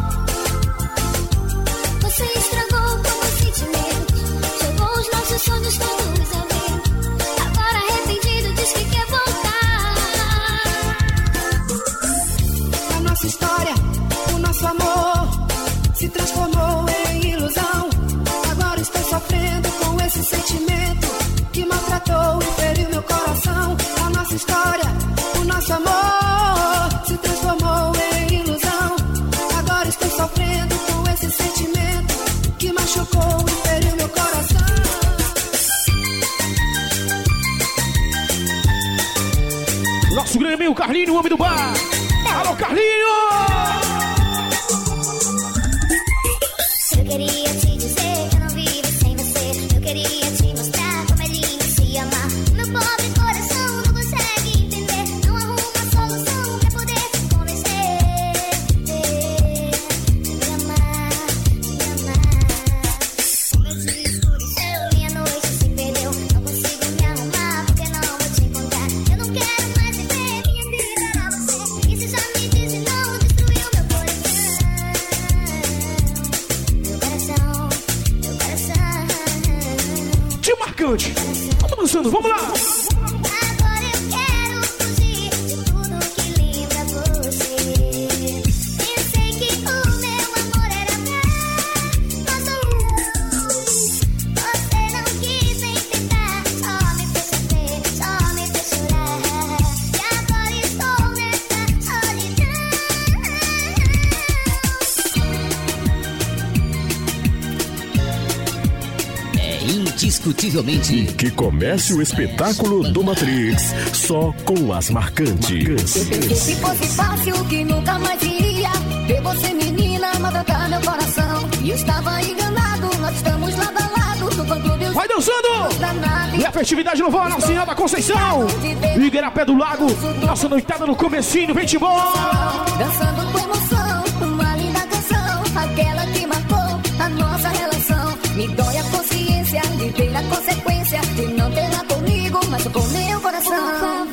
Você estragou com meus sentimentos, jogou os nossos sonhos todos ao vento. Agora arrependido diz que quer voltar. A nossa história, o nosso amor se transformou em ilusão. Agora estou sofrendo com esse sentimento que maltratou e feriu meu coração. A nossa história, o nosso amor se transformou em ilusão. Agora estou sofrendo com esse sentimento que machucou e feriu meu coração. Nosso grande amigo Carlinho, o homem do bar. Alô, Carlinho! Eu queria te dizer que eu não vivo sem você. Eu queria te mostrar como é lindo se amar. Meu pobre coração não consegue entender. Não arruma solução pra poder te convencer de me amar, de me amar. O meu dia escureceu, minha noite se perdeu. Não consigo me arrumar porque não vou te encontrar. Eu não quero mais viver minha vida pra você. E se já me disse não, destruiu meu coração. Tio Marcante. Vamos dançando, vamos lá. Agora eu quero fugir de tudo que lembra você. Pensei que o meu amor era pra nós. Você não quis nem tentar, só me fez sofrer, só me fez chorar. E agora estou nessa solidão. Indiscutivelmente. Que comece o espetáculo do Matrix só com as marcantes. Se fosse fácil que nunca mais iria ver você, menina, maltratar meu coração. E eu estava enganado, nós estamos lado a lado no fã-clube. Vai dançando! E a festividade louvou a Nossa Senhora da Conceição. Igarapé do Lago, nossa noitada no comecinho, vem de boa! Dançando com emoção, uma linda canção, aquela que marcou a nossa relação. Me dói a consciência de ter a consequência de não tê-la comigo, mas com meu coração. Por favor,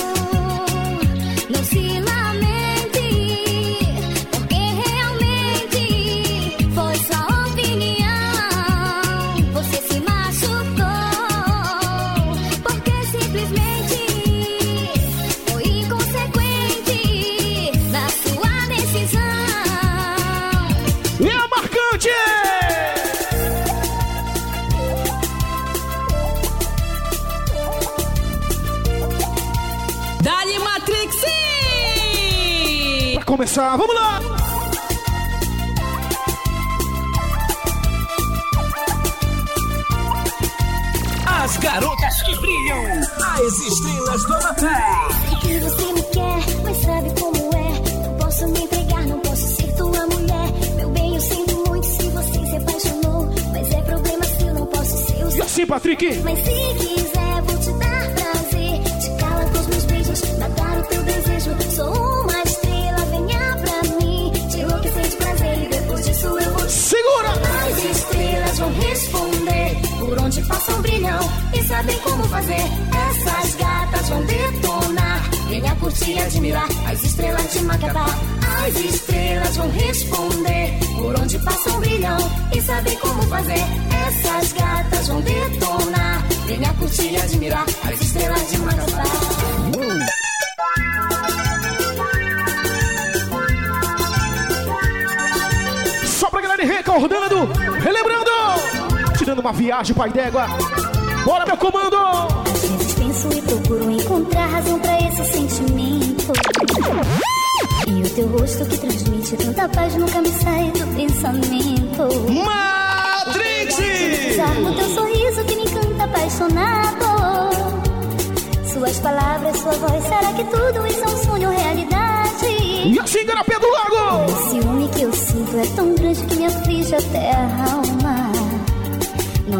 não se lamente, porque realmente foi só opinião. Você se machucou, porque simplesmente foi inconsequente na sua decisão. E a marcante! Dali Matrix! Pra começar, vamos lá! As garotas que brilham, as estrelas do Natal. Sei que você me quer, mas sabe como é. Não posso me entregar, não posso ser tua mulher. Meu bem, eu sinto muito se você se apaixonou, mas é problema seu, não posso ser o E seu. assim, Patrick? Mas se quiser, vou te dar prazer. Te cala com os meus beijos, matar o teu desejo. Sou uma estrela, venha pra mim. Te enlouquecer de prazer e depois disso eu vou te... Segura! As estrelas vão responder, por onde passam brilham e sabem como fazer. Essas gatas vão detonar, venha curtir e admirar as estrelas de Macapá. As estrelas vão responder, por onde passam brilham e sabem como fazer. Essas gatas vão detonar, venha curtir e admirar as estrelas de Macapá. Só pra galera recordando, relembrando, te dando uma viagem, pai d'égua. Bora, meu comando! Às vezes penso e procuro encontrar razão pra esse sentimento. E o teu rosto que transmite tanta paz nunca me sai do pensamento. Matrix! O teu sorriso que me encanta apaixonado. Suas palavras, sua voz, será que tudo isso é um sonho ou realidade? E assim, Igarapé do Lago! O ciúme que eu sinto é tão grande que me aflige até a alma.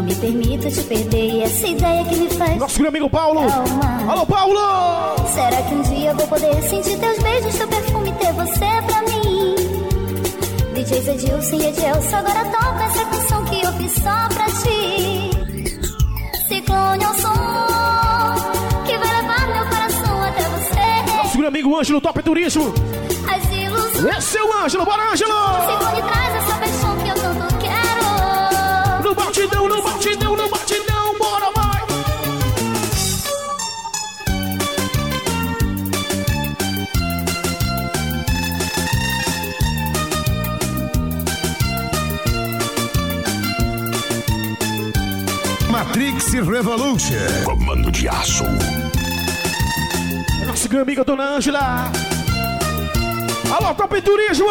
me permito te perder. E essa ideia que me faz... Nosso grande amigo Paulo. Calma. Alô, Paulo! Será que um dia eu vou poder sentir teus beijos, teu perfume, ter você pra mim? DJ Zedilson e Edilson, agora toca essa canção que eu fiz só pra ti. Ciclone é o som que vai levar meu coração até você. Nosso grande amigo Ângelo, Top Turismo. As ilusões. Esse é o Ângelo, bora Ângelo! Ciclone traz essa paixão que eu tanto quero. No batidão, no batidão, no batidão, bora vai! Matrix Revolution. Comando de aço. Nossa grande amiga Dona Ângela. Alô, Top Turismo!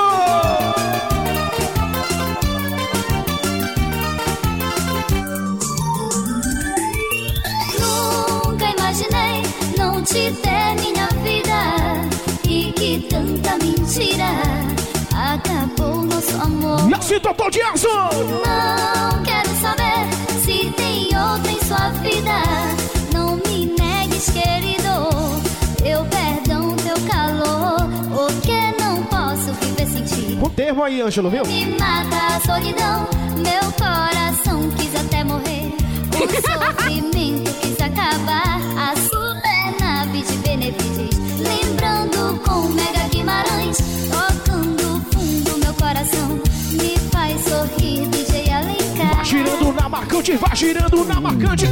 Nunca imaginei não te ter minha vida. E que tanta mentira acabou nosso amor. E assim, Totó de aço! Não quero saber se tem outra em sua vida. Não me negues, querido, eu perdão teu calor, porque não posso viver sem ti. O termo aí, Ângelo, viu? Me mata a solidão, meu coração quis até morrer. O sofrimento quis acabar, a super nave de Benefides. Lembrando com Mega Guimarães, tocando fundo meu coração, me faz sorrir, DJ Alencar. Vai girando na marcante, vai girando na marcante.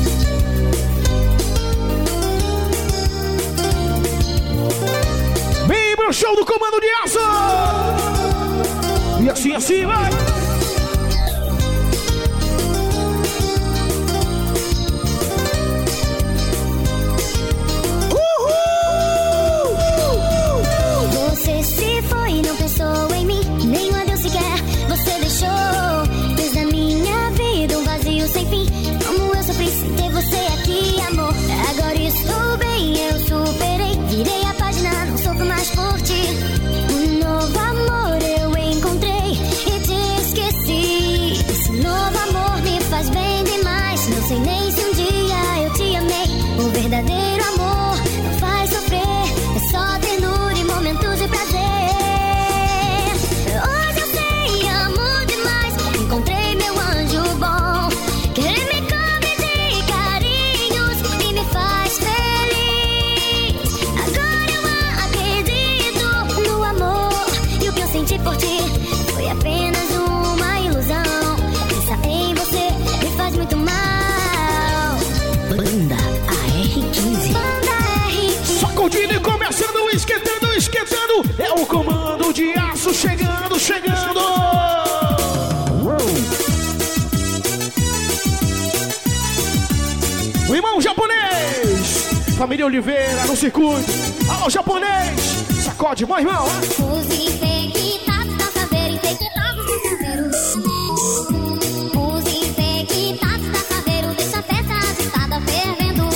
Vem pro show do Comando de Aço! E assim, assim, vai! Você se foi e não pensou em mim, nem um adeus sequer você deixou. Fez da minha vida um vazio sem fim. Como eu sofri sem ter você aqui, amor. Agora estou bem, eu superei. Virei a página, não sofro mais por ti. Um novo amor eu encontrei e te esqueci. Esse novo amor me faz bem demais. Não sei nem se um dia eu te amei. O verdadeiro amor não faz sofrer, é só ternura e momentos de prazer. Hoje eu sei, amo demais. Encontrei meu anjo bom, que me come de carinhos e me faz feliz. Agora eu acredito no amor, e o que eu senti por ti foi apenas uma ilusão. Pensar em você me faz muito mal. Banda AR15. Banda AR15. Sacudindo e começando, esquentando, esquentando. É o Comando de Aço chegando, chegando. O irmão japonês. Família Oliveira no circuito. Alô, japonês. Sacode, meu irmão. Os infectados da caveira, infectados do caveiro. Os infectados da caveira, deixa a festa agitada fervendo.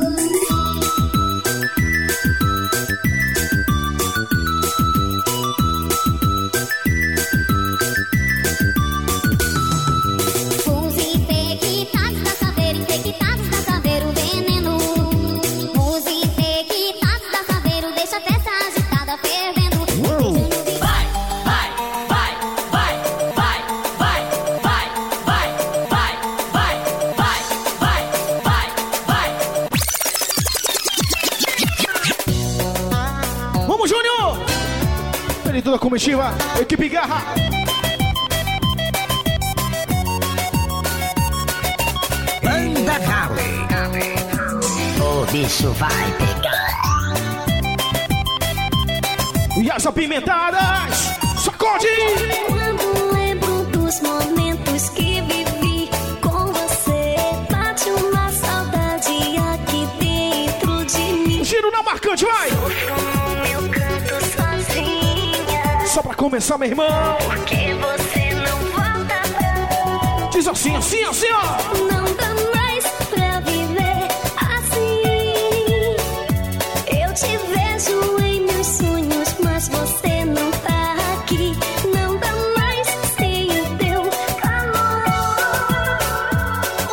Os infectados da caveira, infectados da caveira, o veneno. Os infectados da caveira, deixa a festa agitada fervendo. Vai, vai, vai, vai, vai, vai, vai, vai, vai, vai, vai, vai, vai, vai. Vamos, Júnior! Ele toda a comitiva, equipe Garra. Banda Harley. O bicho vai pegar. E as apimentadas. Sacode! Quando lembro dos momentos que vivi com você, bate uma saudade aqui dentro de mim. Giro na marcante, vai! Eu canto sozinha, Só pra começar, meu irmão. porque você não volta pra... Diz assim, assim, assim, ó. Não dá mais pra viver assim. Eu te vejo em meus sonhos, mas você não tá aqui. Não dá mais sem o teu calor.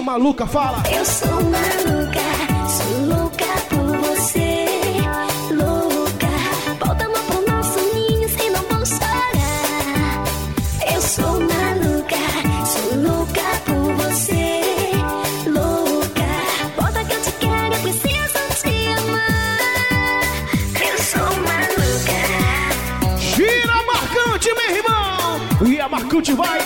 maluca, fala. Eu sou maluca, sou louca por você. Louca, volta lá pro nosso ninho sem não vou chorar. Eu sou maluca, sou louca por você. Louca, volta que eu te quero, eu preciso te amar. Eu sou maluca. Gira Marcante, meu irmão. E a Marcante vai.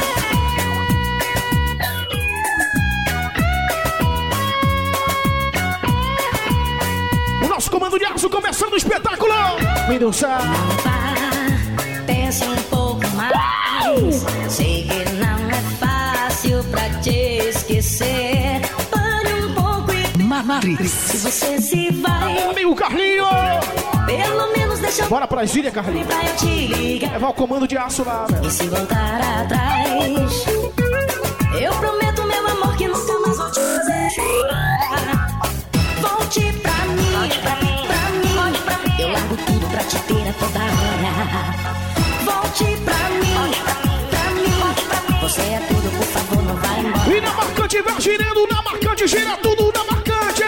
Comando de aço começando o espetáculo. Vem dançar. Pensa um pouco mais. Sei que não é fácil pra te esquecer. Pare um pouco e Matrix. Se você se vai, amigo Carlinho, pelo menos deixa eu. Bora pra ilha, Carlinho. Pra eu te ligar. Levar o comando de aço lá, velho. E se voltar atrás, eu prometo, meu amor, que nunca mais vou te fazer chorar. Volte pra mim, pra mim. Eu largo tudo pra te ter a toda hora. Volte pra mim, pra mim. Você é tudo, por favor, não vai embora. E na Marcante vai girando, na Marcante gira tudo, na Marcante.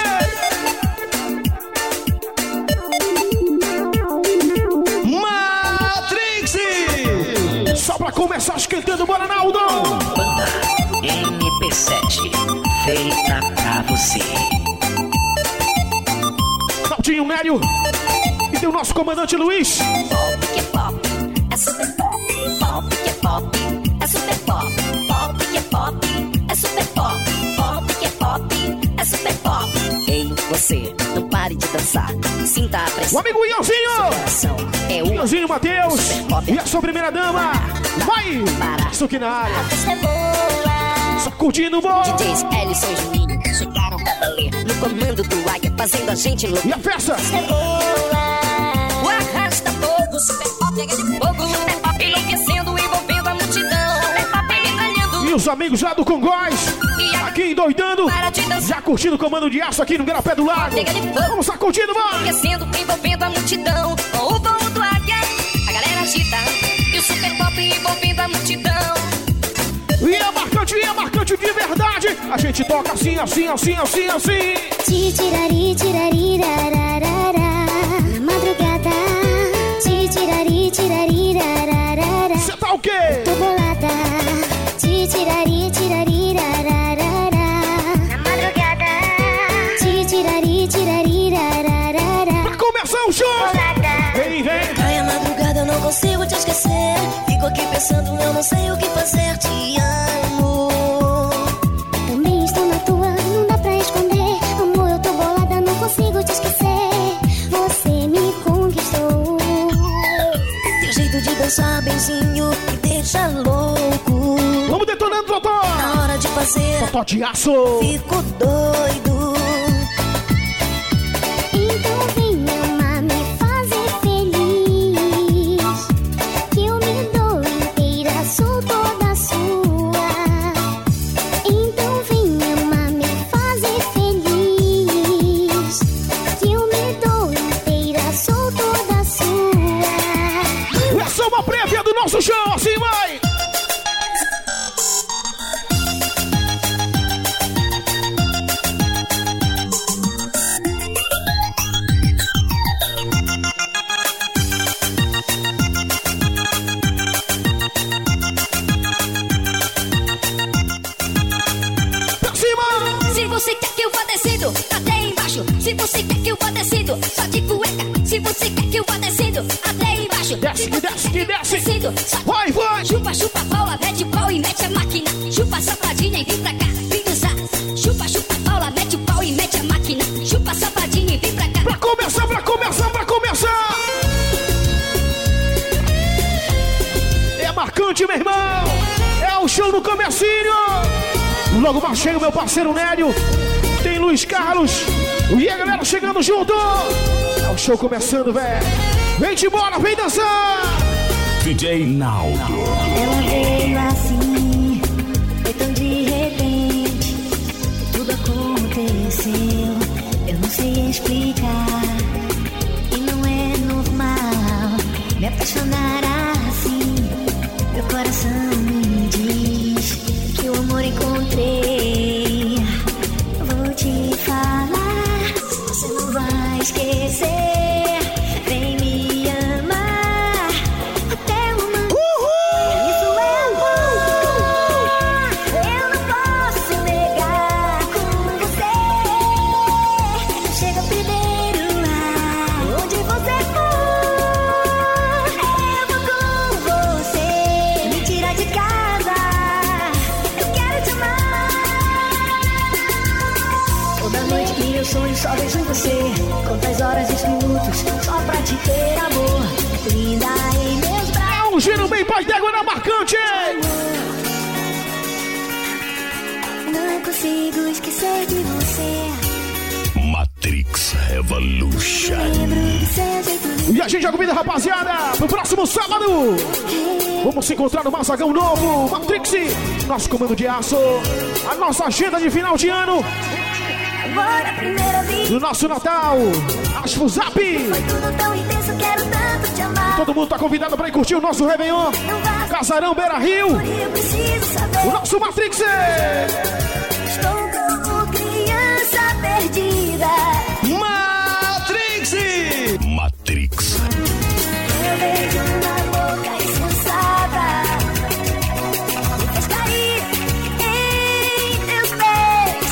Matrix! Só pra começar esquentando, bora, Naldo. Banda MP7, feita pra você. Naldinho Nélio. E tem o nosso comandante Luiz. Pop que é pop, é super pop. Pop que é pop, é super pop. Pop que é pop, é super pop. Pop que é pop, é super pop. Ei, você, não pare de dançar. Sinta a pressão. O amigo Ianzinho. É o Ianzinho Matheus. E a sua primeira dama. Vai. Isso aqui na área. Só curtindo, boa. DJs Ellison e Juninho chegaram pra valer. No comando do Águia, fazendo a gente louco. E a festa? O arrasta fogo, super pop pega de fogo. Super pop enlouquecendo, envolvendo a multidão. Super pop metralhando. E os amigos lá do Congóis, aqui endoidando, já curtindo o comando de aço aqui no Garapé do Lago. Vamos lá curtindo, mano. Enlouquecendo, envolvendo a multidão. Com o voo do Águia, a galera agita. E o super pop envolvendo a multidão. E é marcante de verdade. A gente toca assim, assim, assim, assim, assim. Tirari, tirari, rararara. Na madrugada. Tirari, tirari, rararara. Cê tá o quê? Tô bolada. Tirari, tirari, rararara. Na madrugada. Tirari, tirari, rararara. Pra começar o show. Vem, vem. Cai a madrugada, eu não consigo te esquecer. Fico aqui pensando, eu não sei o que fazer. Te amo. Também estou na tua, não dá pra esconder. Amor, eu tô bolada, não consigo te esquecer. Você me conquistou. Teu jeito de dançar, benzinho, me deixa louco. Vamos detonando, Totó. Na hora de fazer, Totó de aço. fico doido. Então vem amar, me fazer feliz. Que eu me dou inteira, sou toda sua. Então vem amar, me fazer feliz. Que eu me dou inteira, sou toda sua. Essa é uma prévia do nosso show, assim vai. Se você quer que eu vá descendo até embaixo, se você quer que eu vá descendo só de cueca, se você quer que eu vá descendo até embaixo, desce, que desce, que desce. Descendo, Vai, vai. Chupa, chupa, Paula, mete o pau e mete a máquina. Chupa, safadinha e vem pra cá, vem dançar. Chupa, chupa, Paula, mete o pau e mete a máquina. Chupa, safadinha e vem pra cá. Pra começar, pra começar, pra começar. É marcante, meu irmão. É o show no comecinho. Logo mais chega o meu parceiro Nélio. Tem Luiz Carlos. E a galera chegando junto. É o show começando, velho. Vem de bola, vem dançar. DJ Naldo. Ela veio assim, foi tão de repente. Tudo aconteceu, eu não sei explicar. E não é normal me apaixonar assim. Meu coração me diz que o amor encontrei. E eu sonho só vejo você. Quantas horas e minutos só pra te ter, amor. Linda em meus braços. É um giro bem Pai d'Égua na Marcante. Não consigo esquecer de você. Matrix Revolution. E a gente já convida, rapaziada, pro próximo sábado. Vamos se encontrar no Massagão Novo, Matrix, nosso comando de aço, a nossa agenda de final de ano, Agora, primeira vez. do nosso Natal, as Fusap. Foi tudo tão intenso, quero tanto te amar. Todo mundo tá convidado pra ir curtir o nosso Réveillon, Casarão Beira Rio, Eu preciso saber. o nosso Matrix. Estou como criança perdida. Matrix. Matrix. Eu vejo uma boca insensata. Me fez cair em teus pés.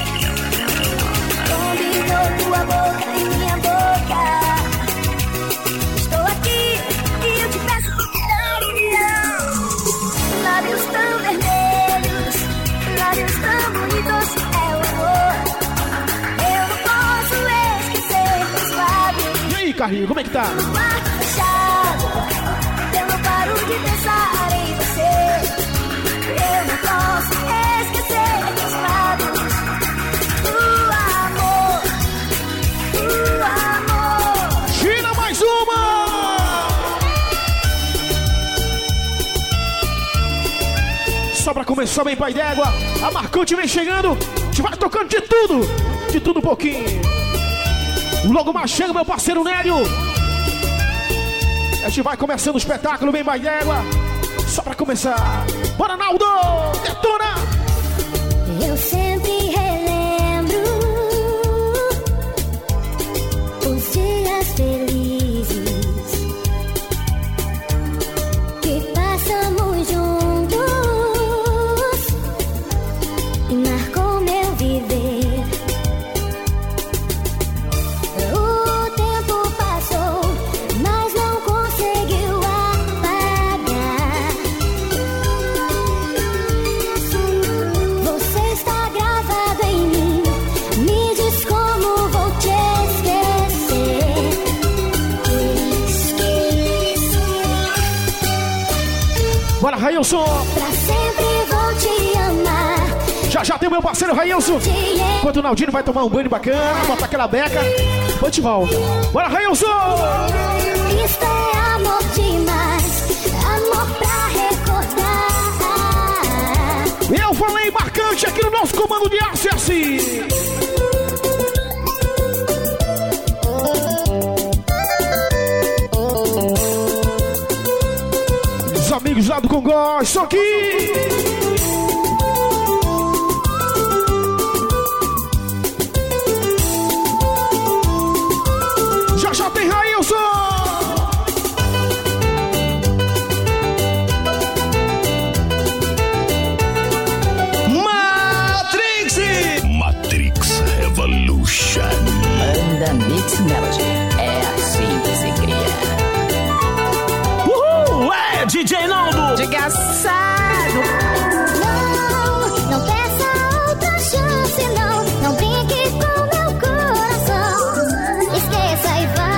Combinou tua boca e minha boca. Estou aqui e eu te peço não. Lábios tão vermelhos, lábios tão bonitos, é o amor. Eu não posso esquecer teus lábios. E aí, Carlinhos, como é que tá? Quarto fechado, eu não paro de pensar em você. Eu não posso esquecer teus lábios. O amor. Tira mais uma! Só pra começar bem, Pai d'Égua, a Marcante vem chegando, a gente vai tocando de tudo um pouquinho. Logo mais chega meu parceiro Nélio. A gente vai começando o espetáculo bem, Pai d'Égua. Só pra começar, bora Naldo, detona! Eu sempre relembro os dias felizes que passamos juntos e marcou meu viver. O tempo passou, mas não conseguiu apagar. Você está gravado em mim. Me diz como vou te esquecer. Bora, Railson! Pra sempre vou te amar. Já tem meu parceiro Railson. Enquanto o Naldinho vai tomar um banho bacana, botar aquela beca, depois a gente volta. Bora, Railson! Isto é amor demais, amor pra recordar. Eu falei Marcante aqui no nosso comando de acesso. Os amigos lá do Congó, isso aqui. Já tem Railson. Matrix. Matrix Revolution. Banda Mix Melody. É assim que se cria. Uhul! É DJ Naldo. Desgraçado. Não peça outra chance, não. Não brinque com meu coração. Esqueça e vá.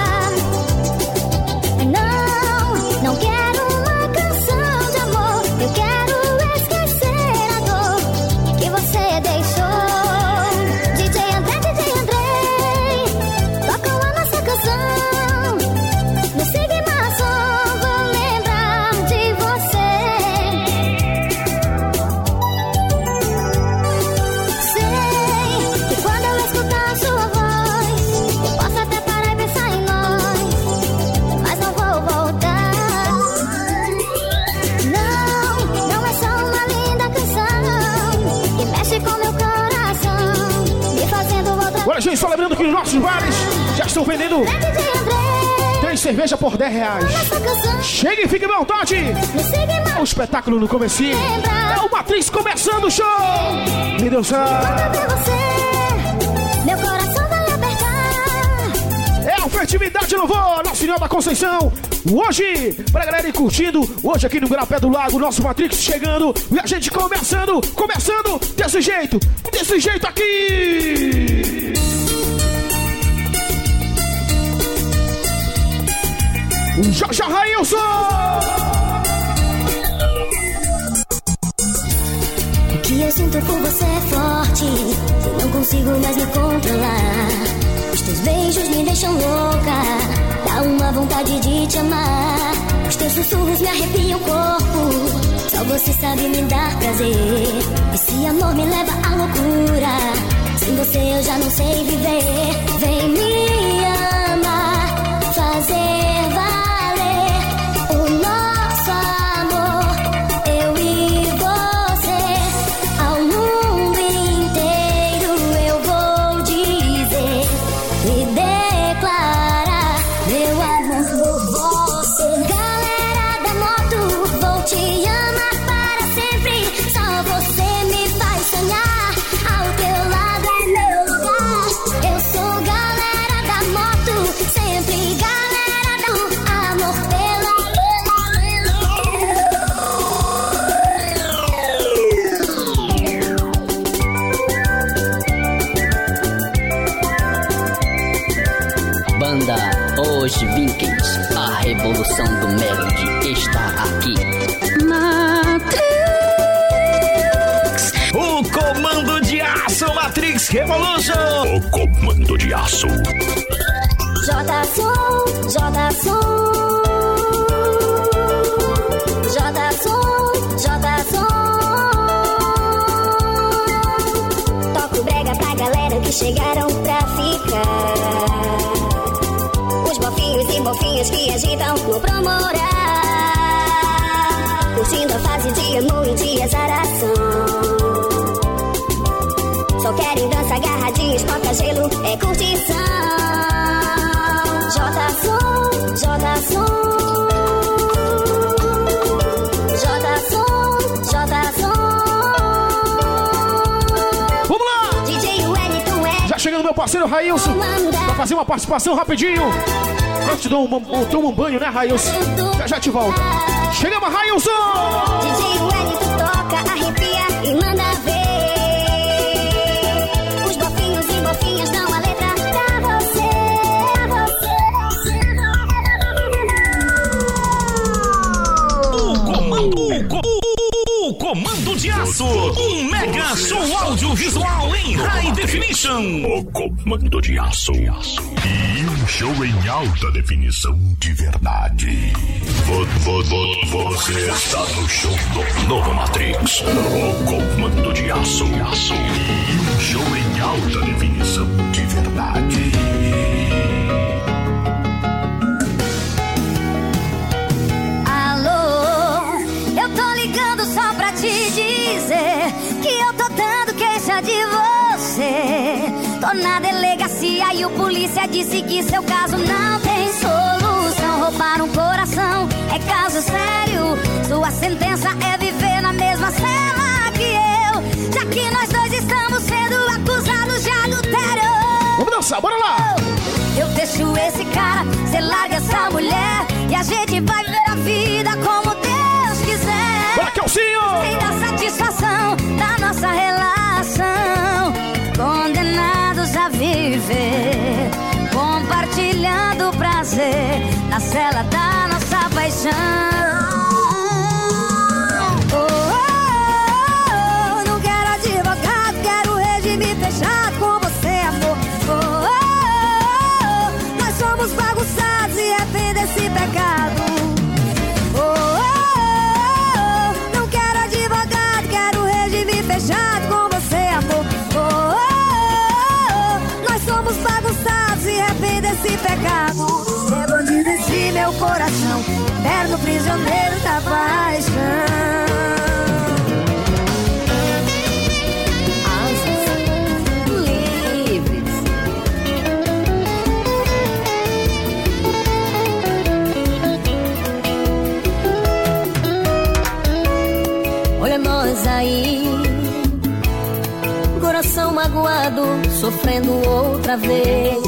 Não quero uma canção de amor. Eu quero esquecer a dor que você deixou. DJ André, tocam a nossa canção. No Sigma Som vou lembrar de você. Sei que quando eu escutar a sua voz, eu posso até parar e pensar em nós, mas não vou voltar. Não é só uma linda canção que mexe com meu coração, me fazendo voltar. Olha, gente, só lembrando que os nossos bares já estão vendendo 3 cervejas por R$10. Chegue e fique à vontade. É o espetáculo no comecinho. É o Matrix começando o show. Me Deus céu. Meu coração vai apertar. É a festividade do louvor, Nossa Senhora da Conceição. Hoje, pra galera ir curtindo, hoje aqui no Grapé do Lago, nosso Matrix chegando. E a gente começando desse jeito aqui. Jorge Railson! O que eu sinto por você é forte, eu não consigo mais me controlar. Os teus beijos me deixam louca, dá uma vontade de te amar. Os teus sussurros me arrepiam o corpo, só você sabe me dar prazer. Esse amor me leva à loucura, sem você eu já não sei viver. Vem me amar, fazer valer o nosso amor, eu e você. Ao mundo inteiro eu vou dizer e declarar meu amor por você. Galera da moto, vou te amar para sempre. Só você me faz sonhar, ao teu lado é meu lugar. Eu sou galera da moto, sempre galera do amor pela. Banda Os Vikings, a revolução do Melody está aqui. O comando de aço Matrix Revolution. O comando de aço. J-Som, J-Som, J-Som, J-Som. Toco brega pra galera que chegaram pra ficar. Os bofinhos e bofinhas que agitam no Promorá, curtindo a fase de amor e de azaração. Só querem dança agarradinhos, toca gelo, é curtição. J-Som, J-Som, J-Som, J-Som. Vamos lá! DJ Wellington é. Já chegando meu parceiro Railson pra fazer uma participação rapidinho. Eu te dou tomo um banho, né, Railson? Já te volto. Chegamos, Railson! DJ Wellington toca, arrepia e manda ver. Os bofinhos e bofinhas dão a letra pra você. O comando de aço. Um mega show audiovisual em high definition. O comando de aço. E um show em alta definição de verdade. Você está no show do Novo Matrix. O comando de aço. E um show em alta definição de verdade. Alô, eu tô ligando só pra te dizer que eu tô dando queixa de você. Tô na delegacia e o polícia disse que seu caso não tem solução. Roubar um coração é caso sério. Sua sentença é viver na mesma cela que eu, já que nós dois estamos sendo acusados de adultério. Vamos dançar, bora lá! Eu deixo esse cara, cê larga essa mulher e a gente vai ver a vida como Deus quiser. Bora, Kelsinho! Sem dar satisfação da nossa relação, condenados a viver, compartilhando o prazer na cela da nossa paixão. Oh, oh, oh, não quero advogado, quero regime fechado com você, amor. Oh, oh, oh, nós somos bagunçados e refém desse pecado. Oh, oh, oh, não quero advogado, quero regime fechado com você, amor. Oh, oh, oh, nós somos bagunçados e refém desse pecado. É bandido esse meu coração, eterno prisioneiro da paixão. Olha nós aí, coração magoado, sofrendo outra vez.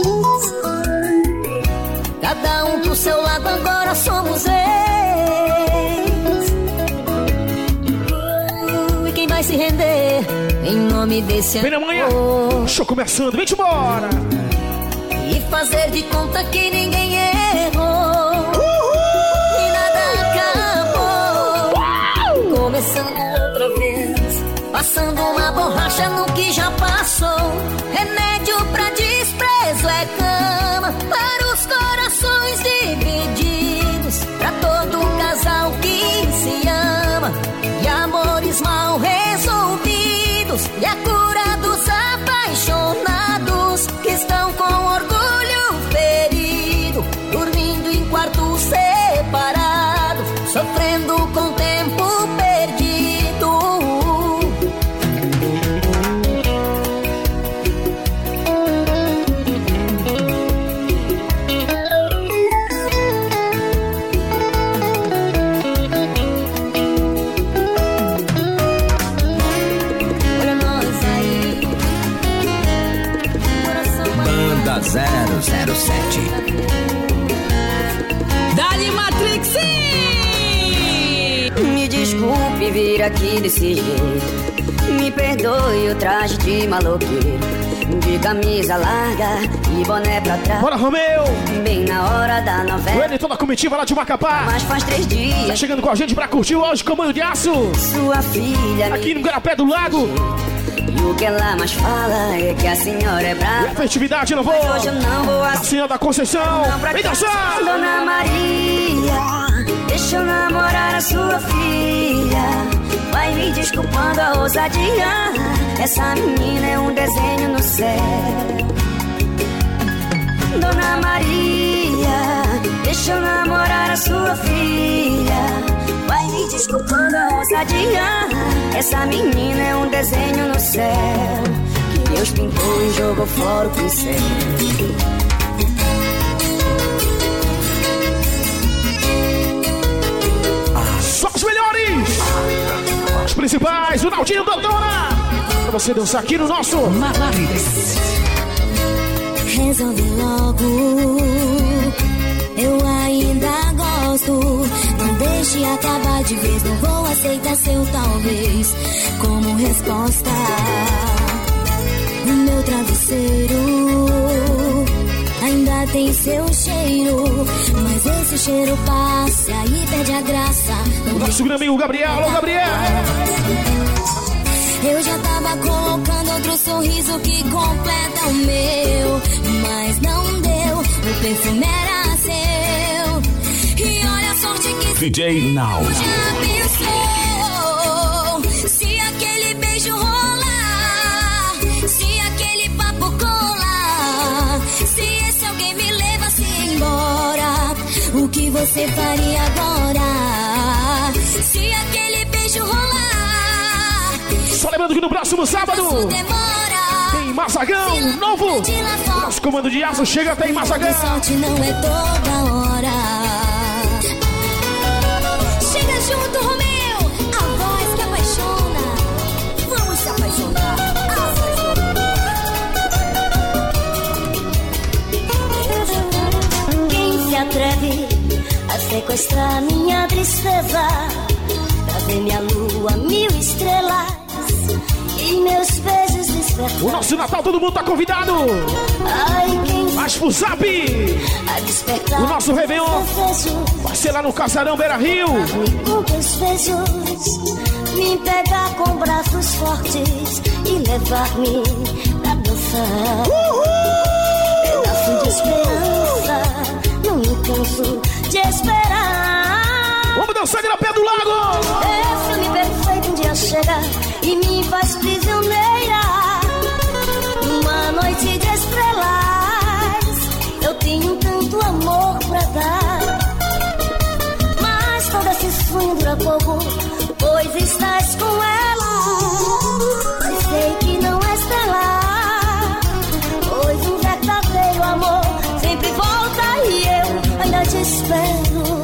Cada um pro seu lado, agora somos ex. E quem vai se render em nome desse amor? Vem amanhã, show começando, vem embora. E fazer de conta que ninguém errou. outra vez, passando uma borracha no que já passou. Remédio pra desprezo é cama para os corações divididos, pra todo casal que se ama, e amores mal resolvidos, e a cura dos apaixonados que estão com orgulho ferido, dormindo em quartos separados, sofrendo com o tempo perdido. Olha nós aí, Banda 007. Dali Matrix, Me desculpe vir aqui desse jeito, me perdoe o traje de maloqueiro, de camisa larga e boné pra trás. Bora, Romeu! Bem na hora da novela. Ele e toda a comitiva lá de Macapá. Mas faz 3 dias. Tá chegando com a gente pra curtir hoje Comando de Aço. Sua filha aqui no Garapé do Lago. E o que ela mais fala é que a senhora é brava. E a festividade não vou. Hoje eu não vou a Senhora da Conceição. Vem dançar! Dona Maria, deixa eu namorar a sua filha. Vai me desculpando a ousadia, essa menina é um desenho no céu. Dona Maria, deixa eu namorar a sua filha. Vai me desculpando a ousadia, essa menina é um desenho no céu, que Deus pintou e jogou fora o pincel. Só os melhores! Os principais, o Naldinho Doutora! Pra você dançar aqui no nosso Malares. Resolve logo, eu ainda gosto. Não deixe acabar de vez, não vou aceitar seu talvez como resposta. O meu travesseiro ainda tem seu cheiro, mas esse cheiro passa e perde a graça. O nosso grande amigo Gabriel, alô Gabriel! Eu já tava colocando outro sorriso que completa o meu, mas não deu, o perfume era seu. E olha a sorte que DJ Now. Já pensou se aquele beijo rolar, se aquele papo colar, se esse alguém me levasse embora, o que você faria agora? Se aquele beijo rolar. Só lembrando que no próximo sábado tem Massagão novo. Nosso Comando de Aço chega até em Massagão. Sorte não é toda hora. Chega junto, Romeu, a voz que apaixona. Vamos se apaixonar. Quem se atreve a sequestrar minha tristeza, trazer minha lua, 1000 estrelas e meus beijos despertar. O nosso Natal todo mundo tá convidado. Ai, quem Mas pro Zap, o nosso Réveillon vai ser lá no Casarão Beira Rio. Com teus beijos, me pegar com braços fortes e levar-me pra dançar. Pedaço de esperança, não me canso de esperar. Vamos dançar aqui na Pé do Lago. Esse filme perfeito um dia chega e me faz prisioneira. Uma noite de estrelas, eu tenho tanto amor pra dar. Mas todo esse sonho dura pouco, pois estás com ela. Mas sei que não és dela, pois um verdadeiro amor sempre volta e eu ainda te espero.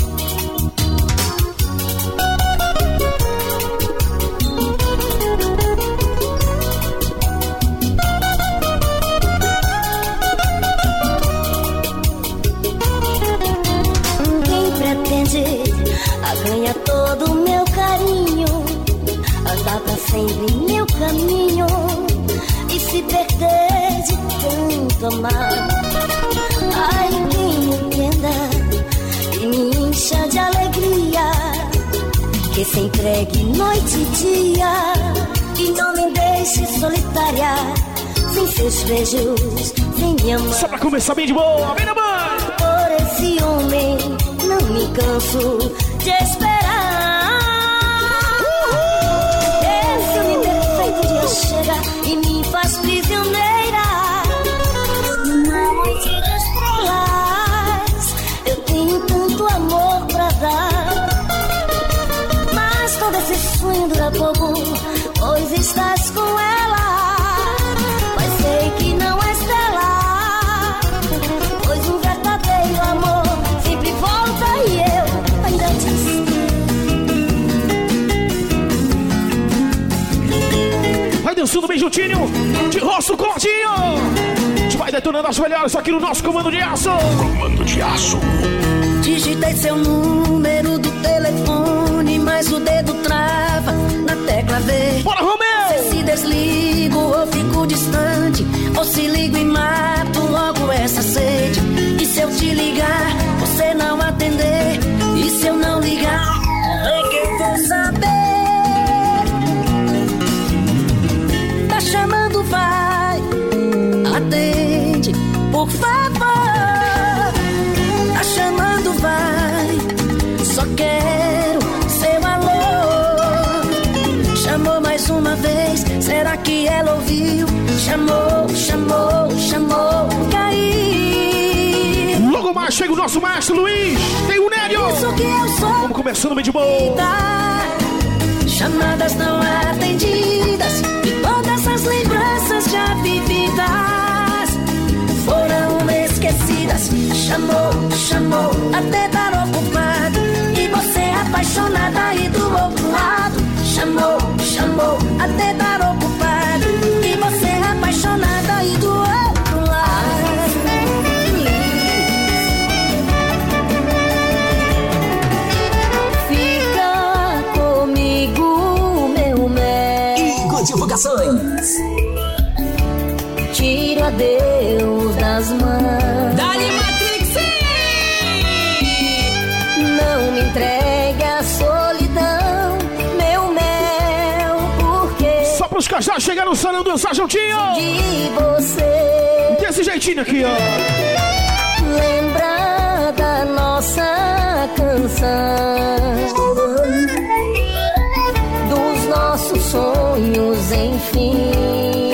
Ganha todo o meu carinho, andar pra sempre meu caminho e se perder de tanto amar. Ai, quem me entenda e me encha de alegria, que se entregue noite e dia. E não me deixe solitária, sem seus beijos, sem me amar. Só pra começar bem de boa, vem na mãe! Por esse homem, não me canso de esperar. Esse homem perfeito dia chega e me faz prisioneira. Numa noite de estrelas, eu tenho tanto amor pra dar. Mas todo esse sonho dura pouco, pois estás com ela. Mas sei que não és dela, pois um verdadeiro amor sempre volta e eu ainda te amo. Vai dançando bem juntinho, de rosto coladinho. A gente vai detonando as melhores aqui no nosso Comando de Aço. Comando de Aço. Digitei seu número do telefone, mas o dedo trava na tecla V. Bora, Romeu! Se desligo ou fico distante, ou se ligo e mato logo essa sede. E se eu te ligar, você não atender? E se eu não ligar, é que eu vou saber? Tá chamando, vai, atende, por favor. Tá chamando, vai, só quero seu alô. Chamou mais uma vez, será que ela ouviu? Chamou, chamou, chamou, caiu. Logo mais chega o nosso maestro Luiz. Tem o Nélio. Isso que eu sou. Vamos começando bem de boa. Chamadas não atendidas e todas as lembranças já vividas foram esquecidas. Chamou, chamou, até dar ocupado. E você apaixonada aí do outro lado. Chamou, chamou, até dar ocupado. E você apaixonada aí do outro lado. Fica comigo, meu mel. Igor Divulgações. Tiro a Deus das mãos. Dali Matrix! Não me entregue a solidão, meu mel, porque Só pros casais chegar no salão do Sargentinho. de você Desse jeitinho aqui, ó. lembra da nossa canção, dos nossos sonhos, enfim.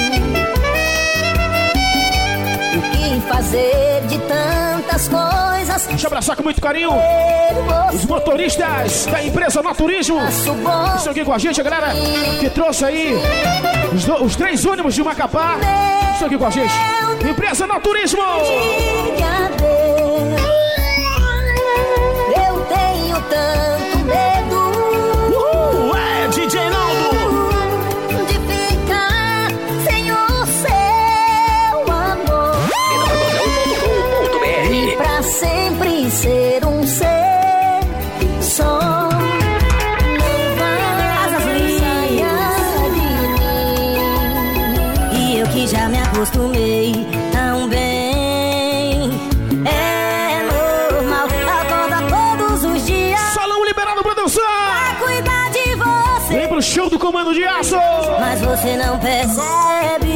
O que fazer de tantas coisas? Deixa eu abraçar com muito carinho os motoristas da empresa Naturismo. Estão aqui com a gente, a galera que trouxe aí os 3 ônibus de Macapá. Estão aqui com a gente. Empresa Naturismo. Diga adeus. Eu tenho tanto medo É DJ Naldo. de ficar sem o seu amor e pra sempre ser um ser só. Não vai sair de mim. E eu que já me acostumei tão bem. É normal, acorda todos os dias Salão liberado pra dançar. pra cuidar de você. Vem pro show do Comando de Aço. Mas você não percebe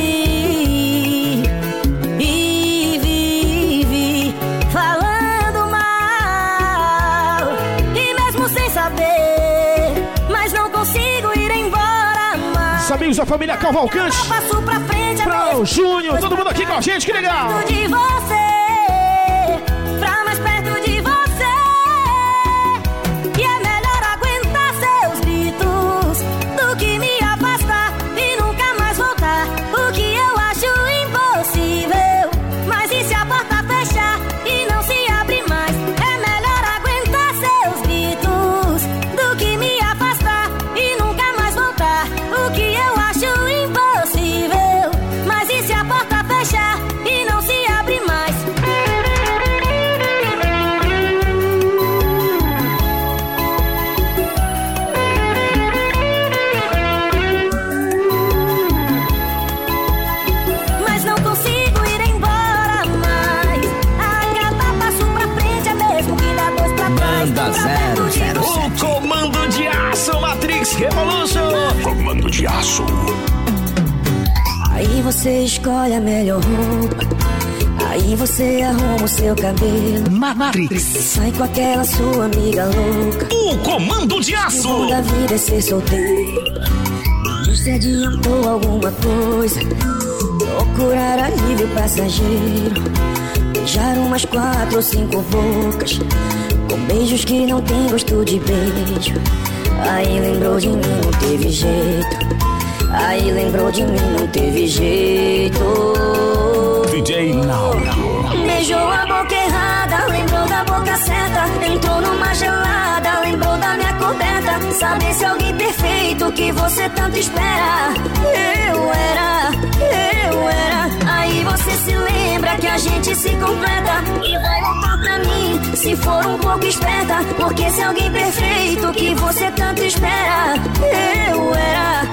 e vive falando mal. E mesmo sem saber, mas não consigo ir embora mais. Os amigos da família Cavalcante. Passo pra frente, Pra o Júnior, todo mundo aqui com a gente, que legal. perto de você, pra mais perto de você. E é melhor aguentar seus gritos do que me afastar e nunca mais voltar. O que eu acho impossível. Mas e se a porta fechar e não se abre mais? É melhor aguentar seus gritos do que me afastar e nunca mais voltar. O que eu acho impossível. Mas e se a porta fechar e não se abre mais? Aí você escolhe a melhor roupa, aí você arruma o seu cabelo. Matrix. Sai com aquela sua amiga louca. O comando de aço. O da vida é ser solteiro. Você adiantou alguma coisa, procurar alívio passageiro. Beijar umas 4 ou 5 bocas, com beijos que não tem gosto de beijo. Aí lembrou de mim, não teve jeito. Aí lembrou de mim, não teve jeito. DJ Now. Beijou a boca errada, lembrou da boca certa. Entrou numa gelada, lembrou da minha coberta. Saber se alguém perfeito que você tanto espera. Eu era. Aí você se lembra que a gente se completa e vai voltar pra mim, se for um pouco esperta. Porque se alguém perfeito que você tanto espera. Eu era.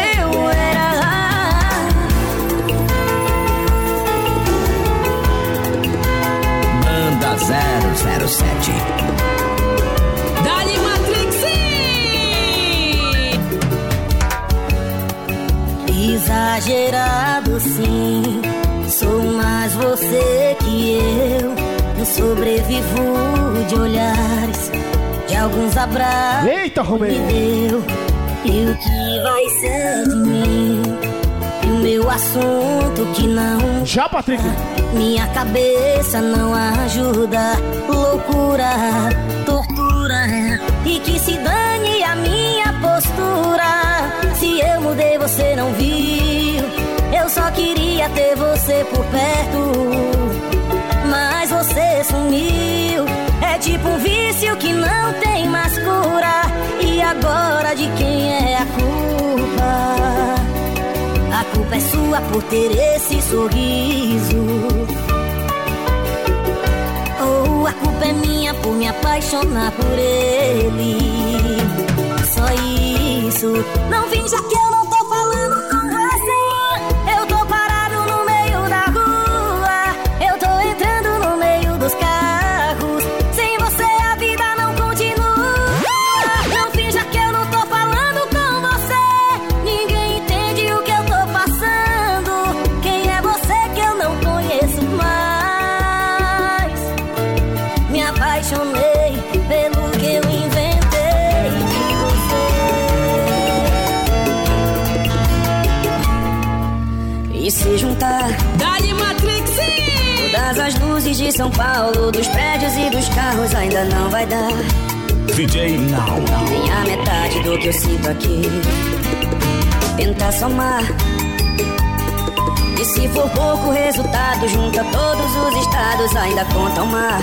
Banda 007. Dali Matrix. Exagerado sim, sou mais você que eu. Não sobrevivo de olhares, de alguns abraços. Eita, Romeu! Me deu. E o que vai ser de mim? E o meu assunto que não. Já, Patrick? Minha cabeça não ajuda. Loucura, tortura. E que se dane a minha postura. Se eu mudei, você não viu. Eu só queria ter você por perto, mas você sumiu. É tipo um vício que não tem mais cura. E agora de quem é a culpa? A culpa é sua por ter esse sorriso. Ou a culpa é minha por me apaixonar por ele. Só isso. Não finja que eu não tô falando com você. Eu tô parado no meio da rua. Eu tô entrando no meio dos carros. Sem você a vida não continua. Não finja que eu não tô falando com você. Ninguém entende o que eu tô passando. Quem é você que eu não conheço mais? Me apaixonei pelo que eu inventei de você. E se juntar Dali Matrix. todas as luzes de São Paulo, dos prédios e dos carros, ainda não vai dar DJ Now. nem a metade do que eu sinto aqui. Tentar somar, e se for pouco resultado, junta todos os estados, ainda conta o mar.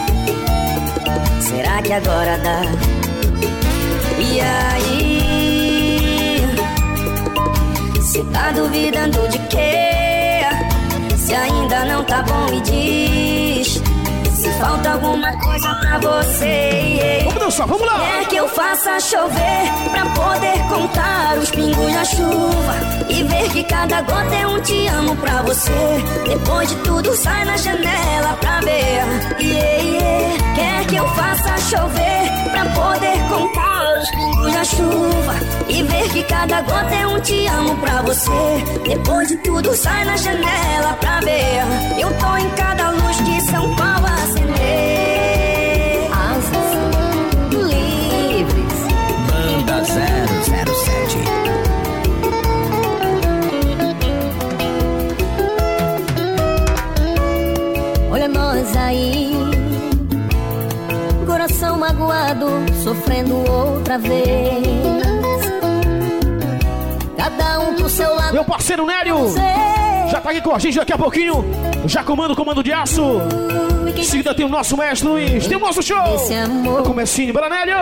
Será que agora dá? E aí? Cê tá duvidando de quê? Se ainda não tá bom, me diz. Se falta alguma coisa pra você. Vamos dançar, vamos lá! Quer que eu faça chover pra poder contar os pingos da chuva e ver que cada gota é um te amo pra você. Depois de tudo sai na janela pra ver. Quer que eu faça chover pra poder contar os pingos da chuva e ver que cada gota é um te amo pra você. Depois de tudo sai na janela pra ver. Eu tô em cada luz de São Paulo acender. Asas livres. Banda 007. Olha nós aí, coração magoado, sofrendo outra vez. Cada um pro seu lado. Meu parceiro Nélio já tá aqui com a gente daqui a pouquinho. Já comanda o comando de aço. Em seguida tem o nosso mestre Luiz. Tem o nosso show. No comecinho, bora Nélio.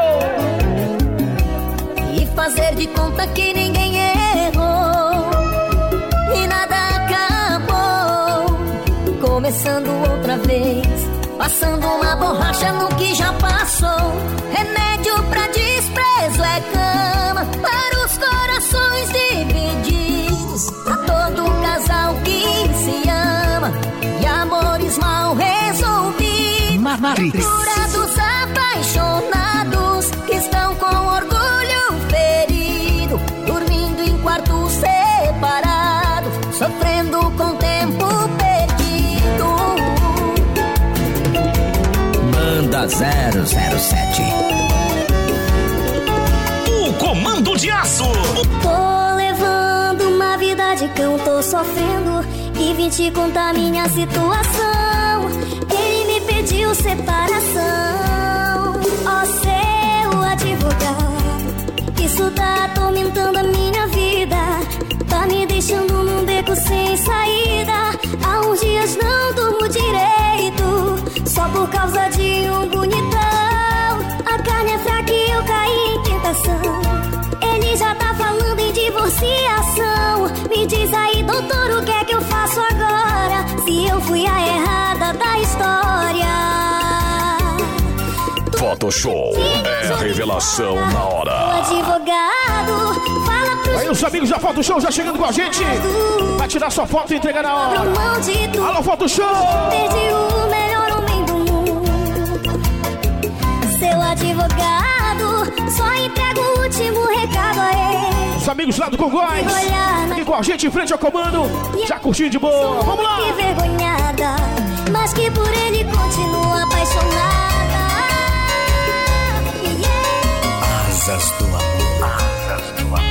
E fazer de conta que ninguém errou e nada acabou. Começando outra vez, passando uma borracha no que já passou. Remédio pra desprezo é cama para os corações divididos. Pra todo casal que se ama e amores mal resolvidos. Procurados apaixonados que estão com orgulho ferido, dormindo em quartos separados. sofrendo com o tempo perdido. Banda 007. O Comando de Aço. Tô levando uma vida de cão, tô sofrendo e vim te contar minha situação. Ele me pediu separação. Ó seu advogado, isso tá atormentando a minha vida. Tá me deixando num beco sem saída. Há uns dias não durmo direito, só por causa de um bonitão. A carne é fraca e eu caí em tentação. Ele já tá falando em divorciação. Me diz aí, doutor, o que é que eu faço agora? Se eu fui a errada da história. Photoshop é a revelação na hora. O advogado fala pros... Aí os amigos da Photoshop já chegando com a gente. Vai tirar sua foto e entregar na hora. Alô, Photoshop! Perdi o melhor homem do mundo. Seu advogado só entrega o último recado a ele. Os amigos lá do Congóis aqui com a gente em frente ao comando. Já curtindo de boa. Vamos lá! Que vergonhada, mas que por ele continua apaixonada. Asas do amor. Asas do amor.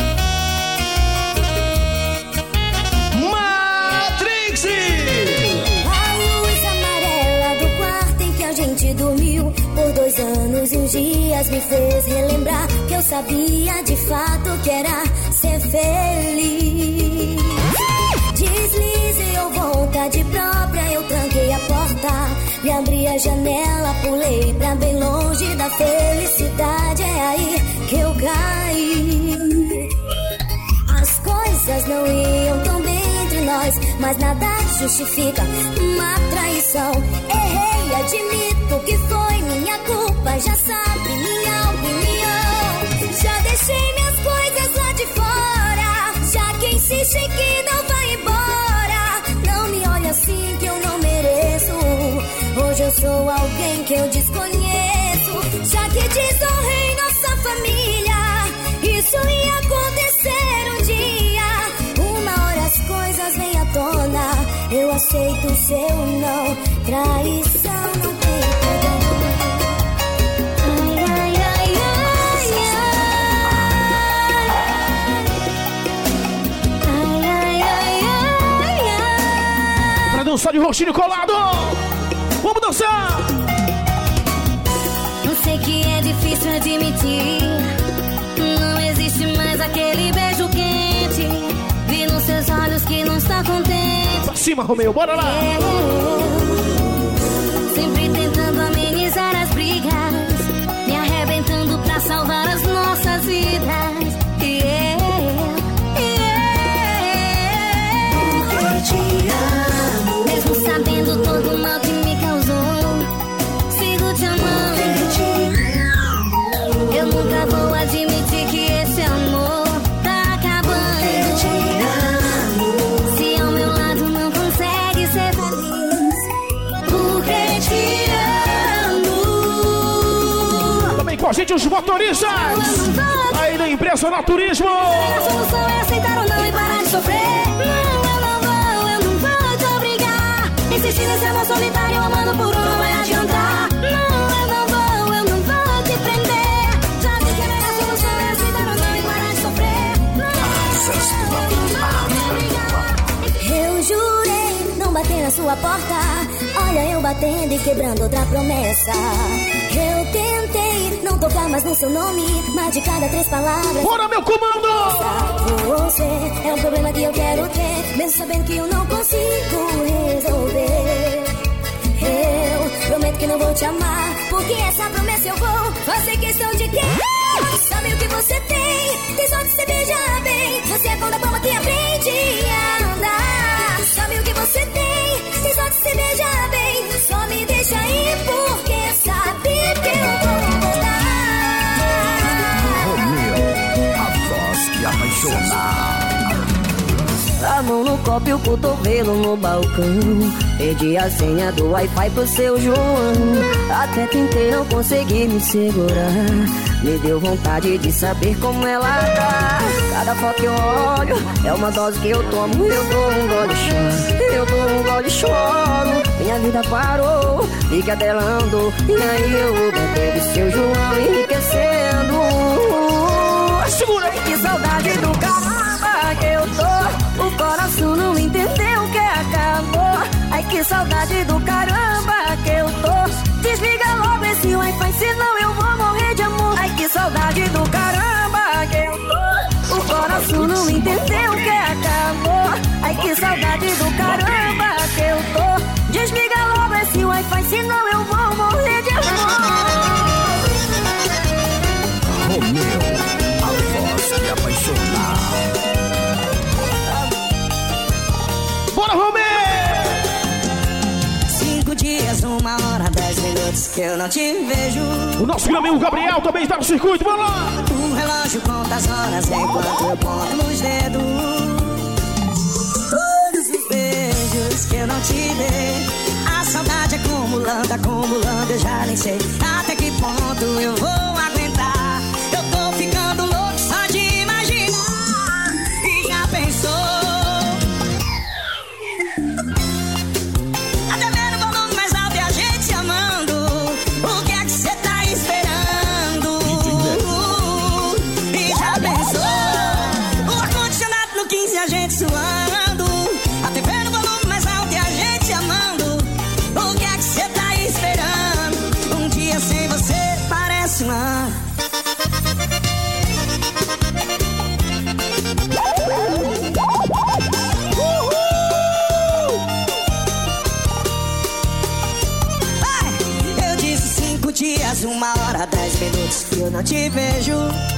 Matrix! A luz amarela do quarto em que a gente dormiu por 2 anos e uns dias me fez relembrar que eu sabia de fato que era ser feliz. Deslizei ou vontade própria, eu tranquei a porta e abri a janela, pulei pra bem longe da felicidade. É aí que eu caí. As coisas não iam tão bem entre nós, mas nada justifica uma traição. Errei, admito que foi minha culpa, já sabe minha opinião. Já deixei minhas coisas lá de fora, já que insiste que não vai embora. Não me olhe assim que eu não mereço. Hoje eu sou alguém que eu desconheço. Já que desonrei nossa família, isso ia acontecer um dia. Uma hora as coisas vêm à tona, eu aceito o seu não. Traição não tem perdão. Ai, ai, ai, ai, ai, ai, ai, ai. Pra dançar de roxinho colado. Vamos dançar! Eu sei que é difícil admitir, não existe mais aquele beijo quente. Vi nos seus olhos que não está contente. Pra cima, Romeu, bora lá! Sempre tentando amenizar as brigas, me arrebentando pra salvar as nossas vidas. Porque te amo, mesmo sabendo todo o mal que me causou, sigo te amando. Eu nunca vou admitir que esse amor tá acabando. Se ao meu lado não consegue ser feliz, porque te amo. Também com a gente os motoristas aí da empresa Naturismo. A solução é aceitar ou não e parar de sofrer. Eu não vou te obrigar. Insistir nesse amor solitário, amando por um não vai adiantar. Eu não vou te prender. Já vi que a melhor solução é aceitar ou não e parar de sofrer. Eu jurei não bater na sua porta. Olha eu batendo e quebrando outra promessa. Eu tentei não tocar mais no seu nome, mas de cada 3 palavras. Bora, meu comando! Você é um problema que eu quero ter, mesmo sabendo que eu não consigo resolver. Eu prometo que não vou te amar, porque essa promessa eu vou fazer questão de quem sabe o que você tem sorte de se beijar bem. Você é pão da palma que aprende a andar. Sabe o que você tem sorte de se beijar bem. Só me deixa ir porque sabe que eu vou voltar. Romeu, a voz que apaixona. Amor mão no copo e o cotovelo no balcão. Pedi a senha do Wi-Fi pro seu João. Até tentei, não consegui me segurar. Me deu vontade de saber como ela tá. Cada foto que eu olho é uma dose que eu tomo. Eu dou um gole e choro, eu dou um gole e choro. Minha vida parou, vi que a dela andou. E aí eu bebendo seu João enriquecendo. Segura aí. Que saudade do caramba que eu tô. O coração não entendeu que acabou. Ai, que saudade do caramba que eu tô. Desliga logo esse Wi-Fi, senão eu vou morrer de amor. Ai, que saudade do caramba que eu tô. O coração não entendeu que acabou. Ai, que saudade do caramba que eu tô. Desliga logo esse Wi-Fi, senão eu vou morrer de amor. Romeu, a voz que apaixona. Bora, Romeu! 5 dias, 1 hora, 10 minutos que eu não te vejo. O nosso grande amigo Gabriel também está no circuito, vamos lá! O relógio conta as horas enquanto eu conto nos dedos. Todos os beijos que eu não te dei. A saudade acumulando, acumulando, eu já nem sei até que ponto eu vou aguentar. Eu tô ficando louco só de imaginar. E já pensou? Até vendo o volume mais alto e a gente se amando. O que é que cê tá esperando? E já pensou? O ar-condicionado no 15 a gente suando. Até vendo o volume mais alto e a gente se amando. O que é que cê tá esperando? Um dia sem você parece uma... Eu disse 5 dias, 1 hora, 10 minutos que eu não te vejo.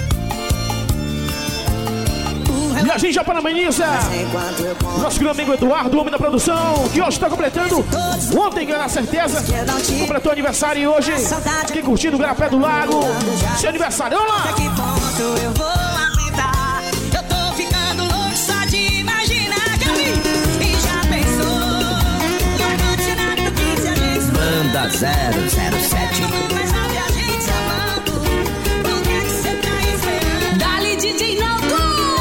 E a gente já parabeniza nosso grande amigo Eduardo, o homem da produção, que hoje está completando. Ontem, com certeza, completou aniversário e hoje aqui curtindo o Garapé do Lago. Seu aniversário, vamos lá! Até que ponto eu vou aguentar? Eu tô ficando louco só de imaginar que eu vi. E já pensou? E o continuado no 15 a gente Banda 007. mas sabe a gente se amando. O que é que cê tá esperando? Dali, DJ Naldo!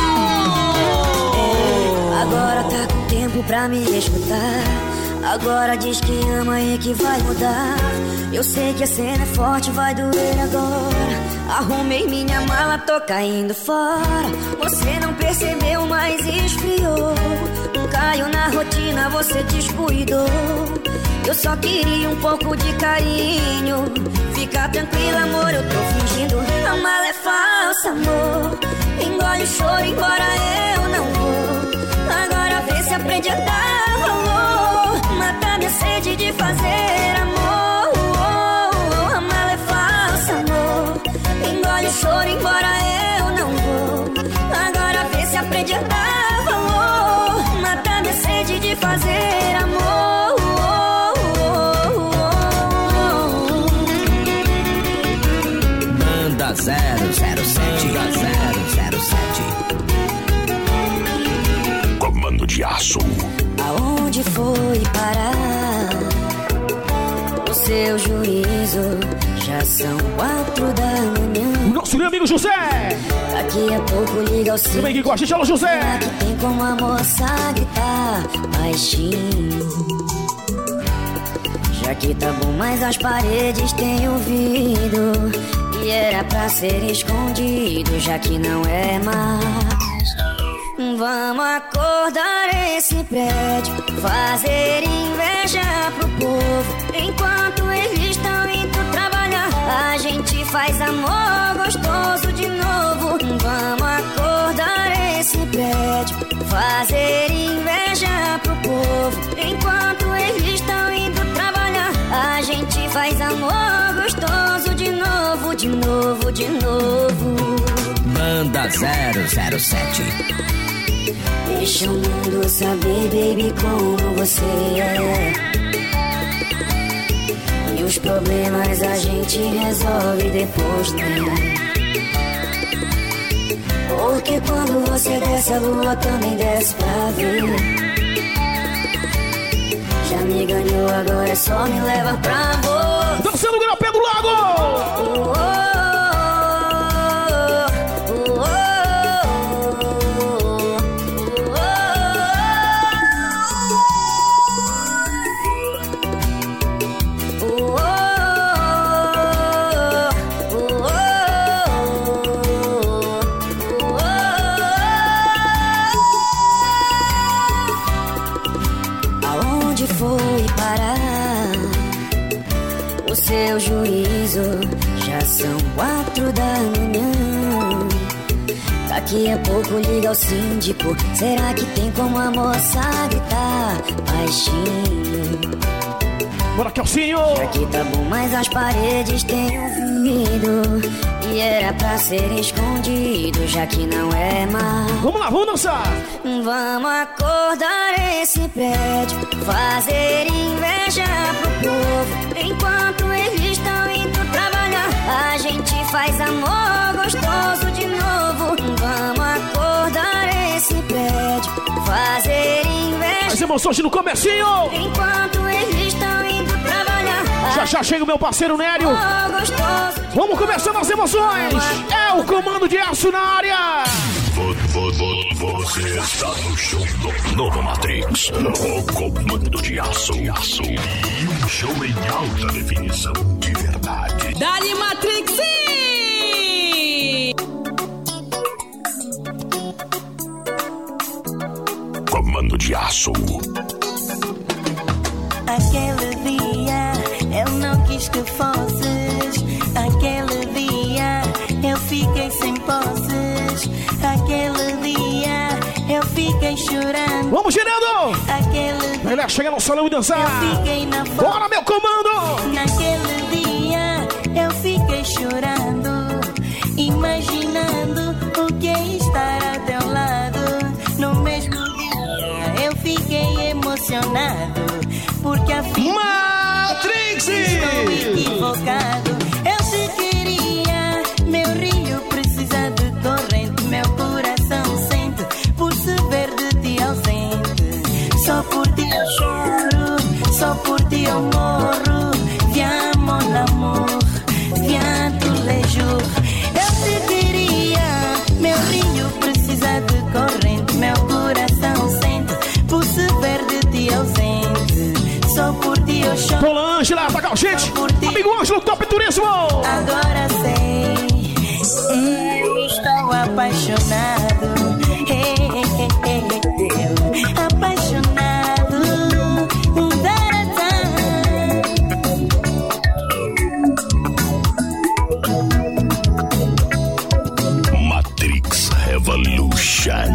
Agora tá com tempo pra me escutar. Agora diz que ama e que vai mudar. Eu sei que a cena é forte, vai doer agora. Arrumei minha mala, tô caindo fora. Você não percebeu, mas esfriou. Caiu na rotina, você descuidou. Eu só queria um pouco de carinho. Fica tranquila, amor, eu tô fingindo. A mala é falsa, amor. Engole o choro, embora eu não vou. Agora vê se aprende a dar valor. Mata minha sede de fazer amor. A mala é falsa, amor. Engole o choro, embora eu não vou. Agora vê se aprende a dar valor. Mata minha sede de fazer amor. Banda 007. Comando de aço. Aonde foi parar o seu juízo? Já são 4 da manhã. Nosso grande amigo José! Daqui a pouco liga o Também que gosta, alô José! Que tem como a moça gritar baixinho. Já que tá bom, mas as paredes têm ouvido. E era pra ser escondido, já que não é mais. Vamos acordar esse prédio, fazer inveja pro povo. Enquanto eles estão indo trabalhar, a gente faz amor gostoso de novo. Vamos acordar esse prédio, fazer inveja pro povo. Enquanto eles estão indo trabalhar, a gente faz amor gostoso de novo, de novo, de novo. Banda 007. Deixa o mundo saber, baby, como você é. E os problemas a gente resolve depois, né? Porque quando você desce, a lua também desce pra ver. Já me ganhou, agora é só me leva pra amor. Dançando o Pé do Lago! Seu juízo, já são 4 da manhã. Daqui a pouco liga ao síndico. Será que tem como a moça gritar baixinho? Bora, Kelsinho! Aqui tá bom, mas as paredes têm ouvido. E era pra ser escondido, já que não é mais. Vamos lá, vamos dançar! Vamos acordar esse prédio, fazer inveja pro povo. Enquanto eles estão indo trabalhar, a gente faz amor gostoso de novo. Vamos acordar esse prédio, fazer inveja. As emoções no comecinho! Enquanto eles estão indo trabalhar, já chega o meu parceiro Nério. Vamos começar as emoções. É o Comando de Aço na área. Você está no show do Novo Matrix. O Comando de Aço. E um show em alta definição de verdade. Dali Matrix! Comando de Aço. Aquele dia eu não quis que fosses. Aquele dia eu fiquei sem posses. Aquele dia eu fiquei chorando. Vamos girando! Aquele dia ele chega no salão e dançar. Eu fiquei na foto. Bora, meu comando! Naquele dia eu fiquei chorando, imaginando o que é estar ao teu lado. No mesmo dia eu fiquei emocionado, porque afinal Matrix! Estou equivocado. Eu te queria, meu rio precisa de corrente. Meu coração sente por se ver de ti ausente. Só por ti eu choro, só por ti eu morro. Viens mon amour, viens tous les jours. Eu te queria, meu rio precisa de corrente. Meu coração sente por se ver de ti ausente. Só por ti eu choro. Olá, Ângela, tá com a gente. Amigo Ângelo, Top Turismo. Agora sei, eu estou apaixonado. Apaixonado. Matrix Revolution.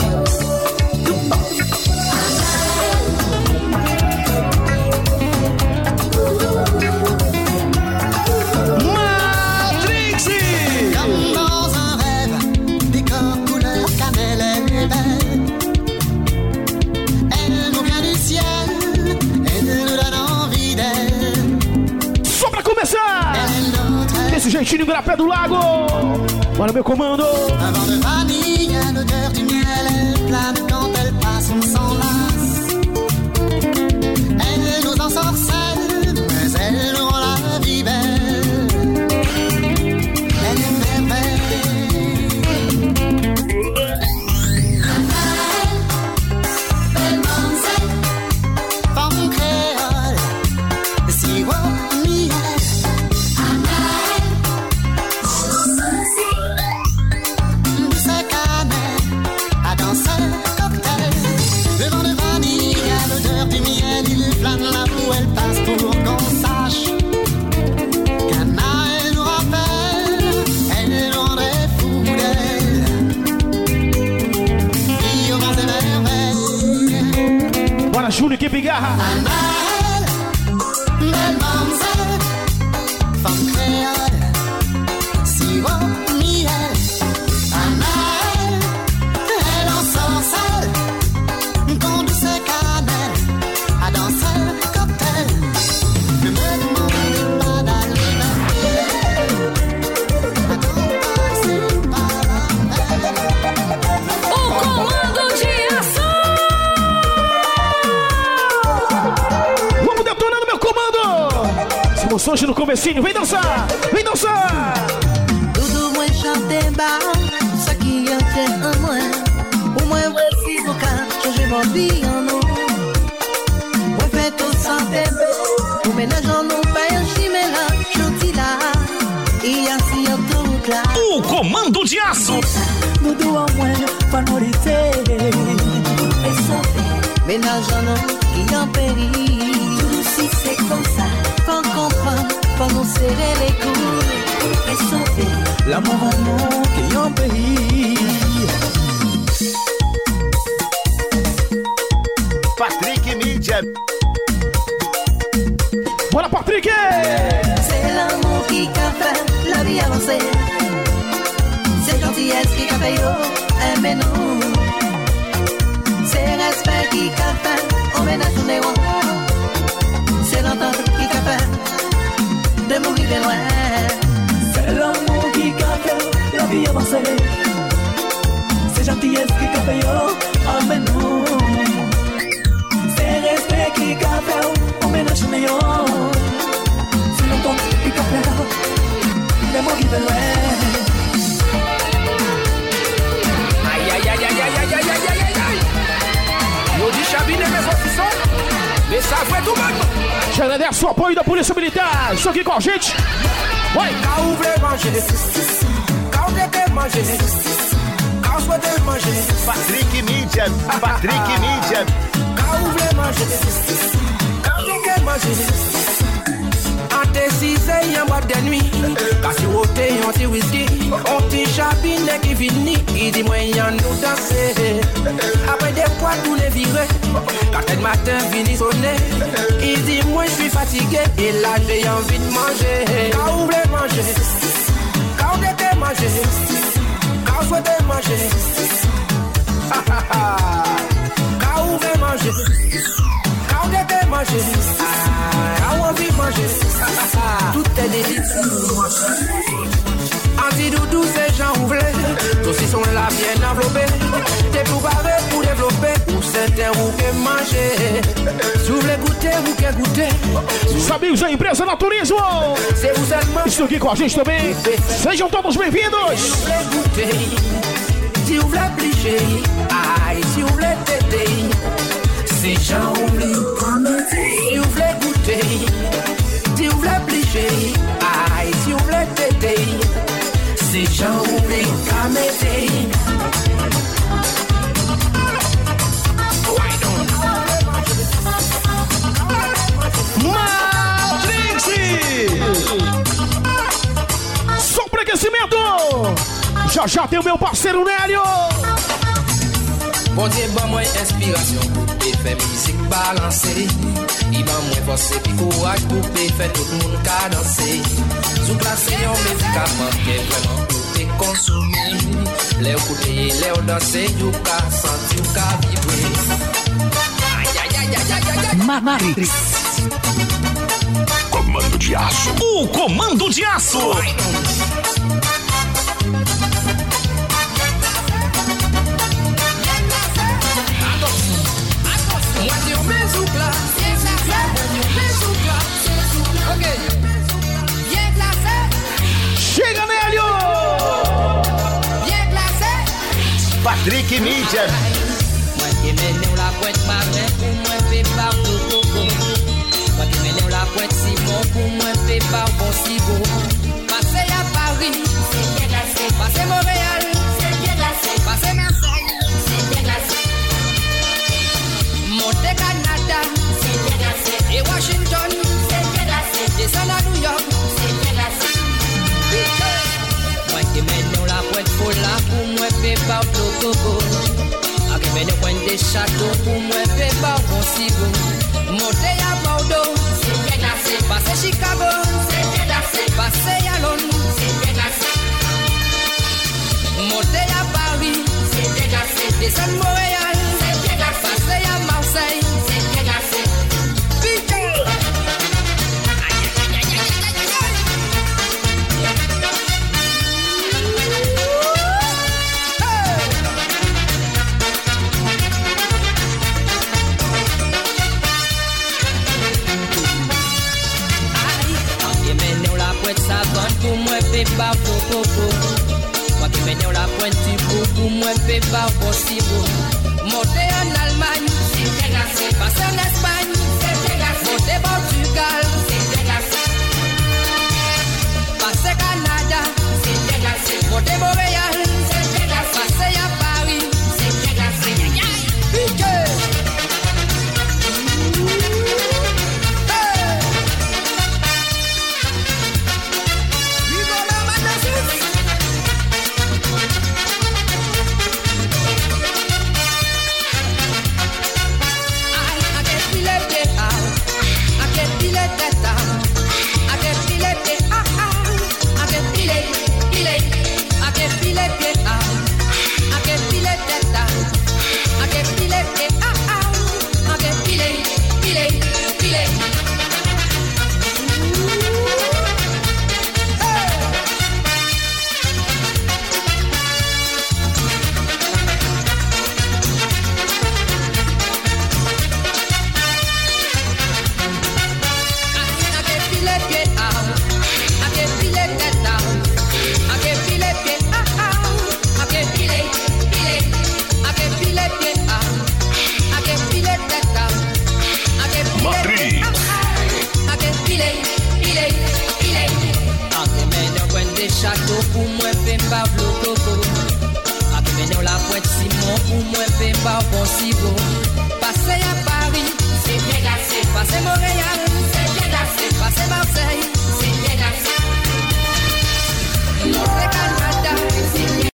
Desse jeitinho, Pé do Lago. Bora, meu comando. Avant de vanille, à l'odeur du miel, elle plane quand elle passe, on s'enlace. Elle nous ensorcelle, mais elle nous rend la vie belle. Elle est merveille. Raphaël, belle mademoiselle, femme créole, sirop, miel. Júnior, que pigarra! emoções no comecinho. Vem dançar! Vem dançar! Tudo moi chante bas, ça qui a fait un moi. Pour moi, voici vos cas, changer ma vie en nous. Moi, fais tout ça, bébé. Pour ménage en nous, pas un chimela, gentil là. E assim eu tô lá. O Comando de Aço. Tudo ao moi, favorité. Ménage en nous, qui en périt. Tout si c'est comme ça, faut comprendre, faut nous serrer les coudes. Et sauver l'amour en nous, qui en périt. Patrick Mídia. Bora, Patrick! C'est l'amour qui a fait la vie avancer. C'est gentillesse qui a fait aimer nous. C'est respect qui a fait on ménage tous les rois. C'est l'entente qui a fait de mourir de loin. C'est l'amour qui a fait la vie avancer. C'est gentillesse qui a fait aimer nous. C'est respect qui a fait on ménage tous les rois. C'est l'entente qui a fait de mourir de loin. Aïe aïe aïe aïe aïe aïe aïe aïe aïe aïe. Yo dis Chabine mes officiers. Mais ça fait tout le monde. Já agradece o apoio da Polícia Militar. Isso aqui com a gente. Vai! Quand vous voulez manger, quand vous voulez manger, quand vous voulez manger. Patrick Mídia. Patrick Mídia. Quand vous voulez manger, quand vous voulez manger. Ante si c'est un boîte de nuit. Quand tu ôtes un petit whisky, un petit Chabine qui finit. Il dit moi y'en nous danser. Après des fois tous les virés. Quand le matin finit sonner, il dit moi je suis fatigué. Et là j'ai envie de manger. Quand vous voulez manger, quand vous voulez manger, quand vous voulez manger. Quand vous voulez manger, quand vous voulez manger. Quand on vit manger, tout est délicieux. Anti-doudou, ces gens ouvrés, tous ils sont là bien enveloppés. T'es préparé pour développer, ou certains ou que manger. Si vous voulez goûter, vous que goûter. Os amigos da empresa Naturismo estão aqui com a gente também. Sejam todos bem-vindos. Si vous voulez plicher, aïe, si vous voulez t'aider. Ces gens oublient, si vous voulez goûter, si vous voulez plicher, aïe, si vous voulez t'aider. Ces gens oublient qu'à m'aider. Matrix! Só para aquecimento! Já tem o meu parceiro Nélio! Bon Dieu, ban moi inspiration et fait musique balancer. Il ban moi force et courage pour faire tout le monde qu'à danser. Sous placé un médicament qui est vraiment pour te consommer. Les écouter, les danser, you qu'à sentir, you qu'à vibrer. Aïe aïe aïe aïe aïe aïe. Matrix. Comando de Aço. O Comando de Aço. Chega, Nélio! Patrick Mídia. Moi qui mène la pointe marin pour moi fait par coco. Moi qui mène la pointe Simon pour moi fait par bon cibo. Passez à Paris, c'est bien glacé. Passez Montréal, c'est bien glacé. Passez Marseille, c'est bien glacé. Montez Canada, c'est bien glacé. Et Washington, c'est bien glacé. Descends à New York, c'est bien glacé. Moi qui mène la pointe pour là pour moi fait par coco. Moi qui mène pointe des châteaux pour moi fait par bon cibo. Montez à Bordeaux, c'est bien glacé. Passez Chicago, c'est bien glacé. Passez à Londres, c'est bien glacé. Montez à Paris, c'est bien glacé. Descends Montréal, c'est bien glacé. Passez à Marseille, c'est bien glacé. Putain! fais pas faux. Moi qui mène la pointe du bout, moi fais pas possible. Monter en Allemagne, passer en Espagne.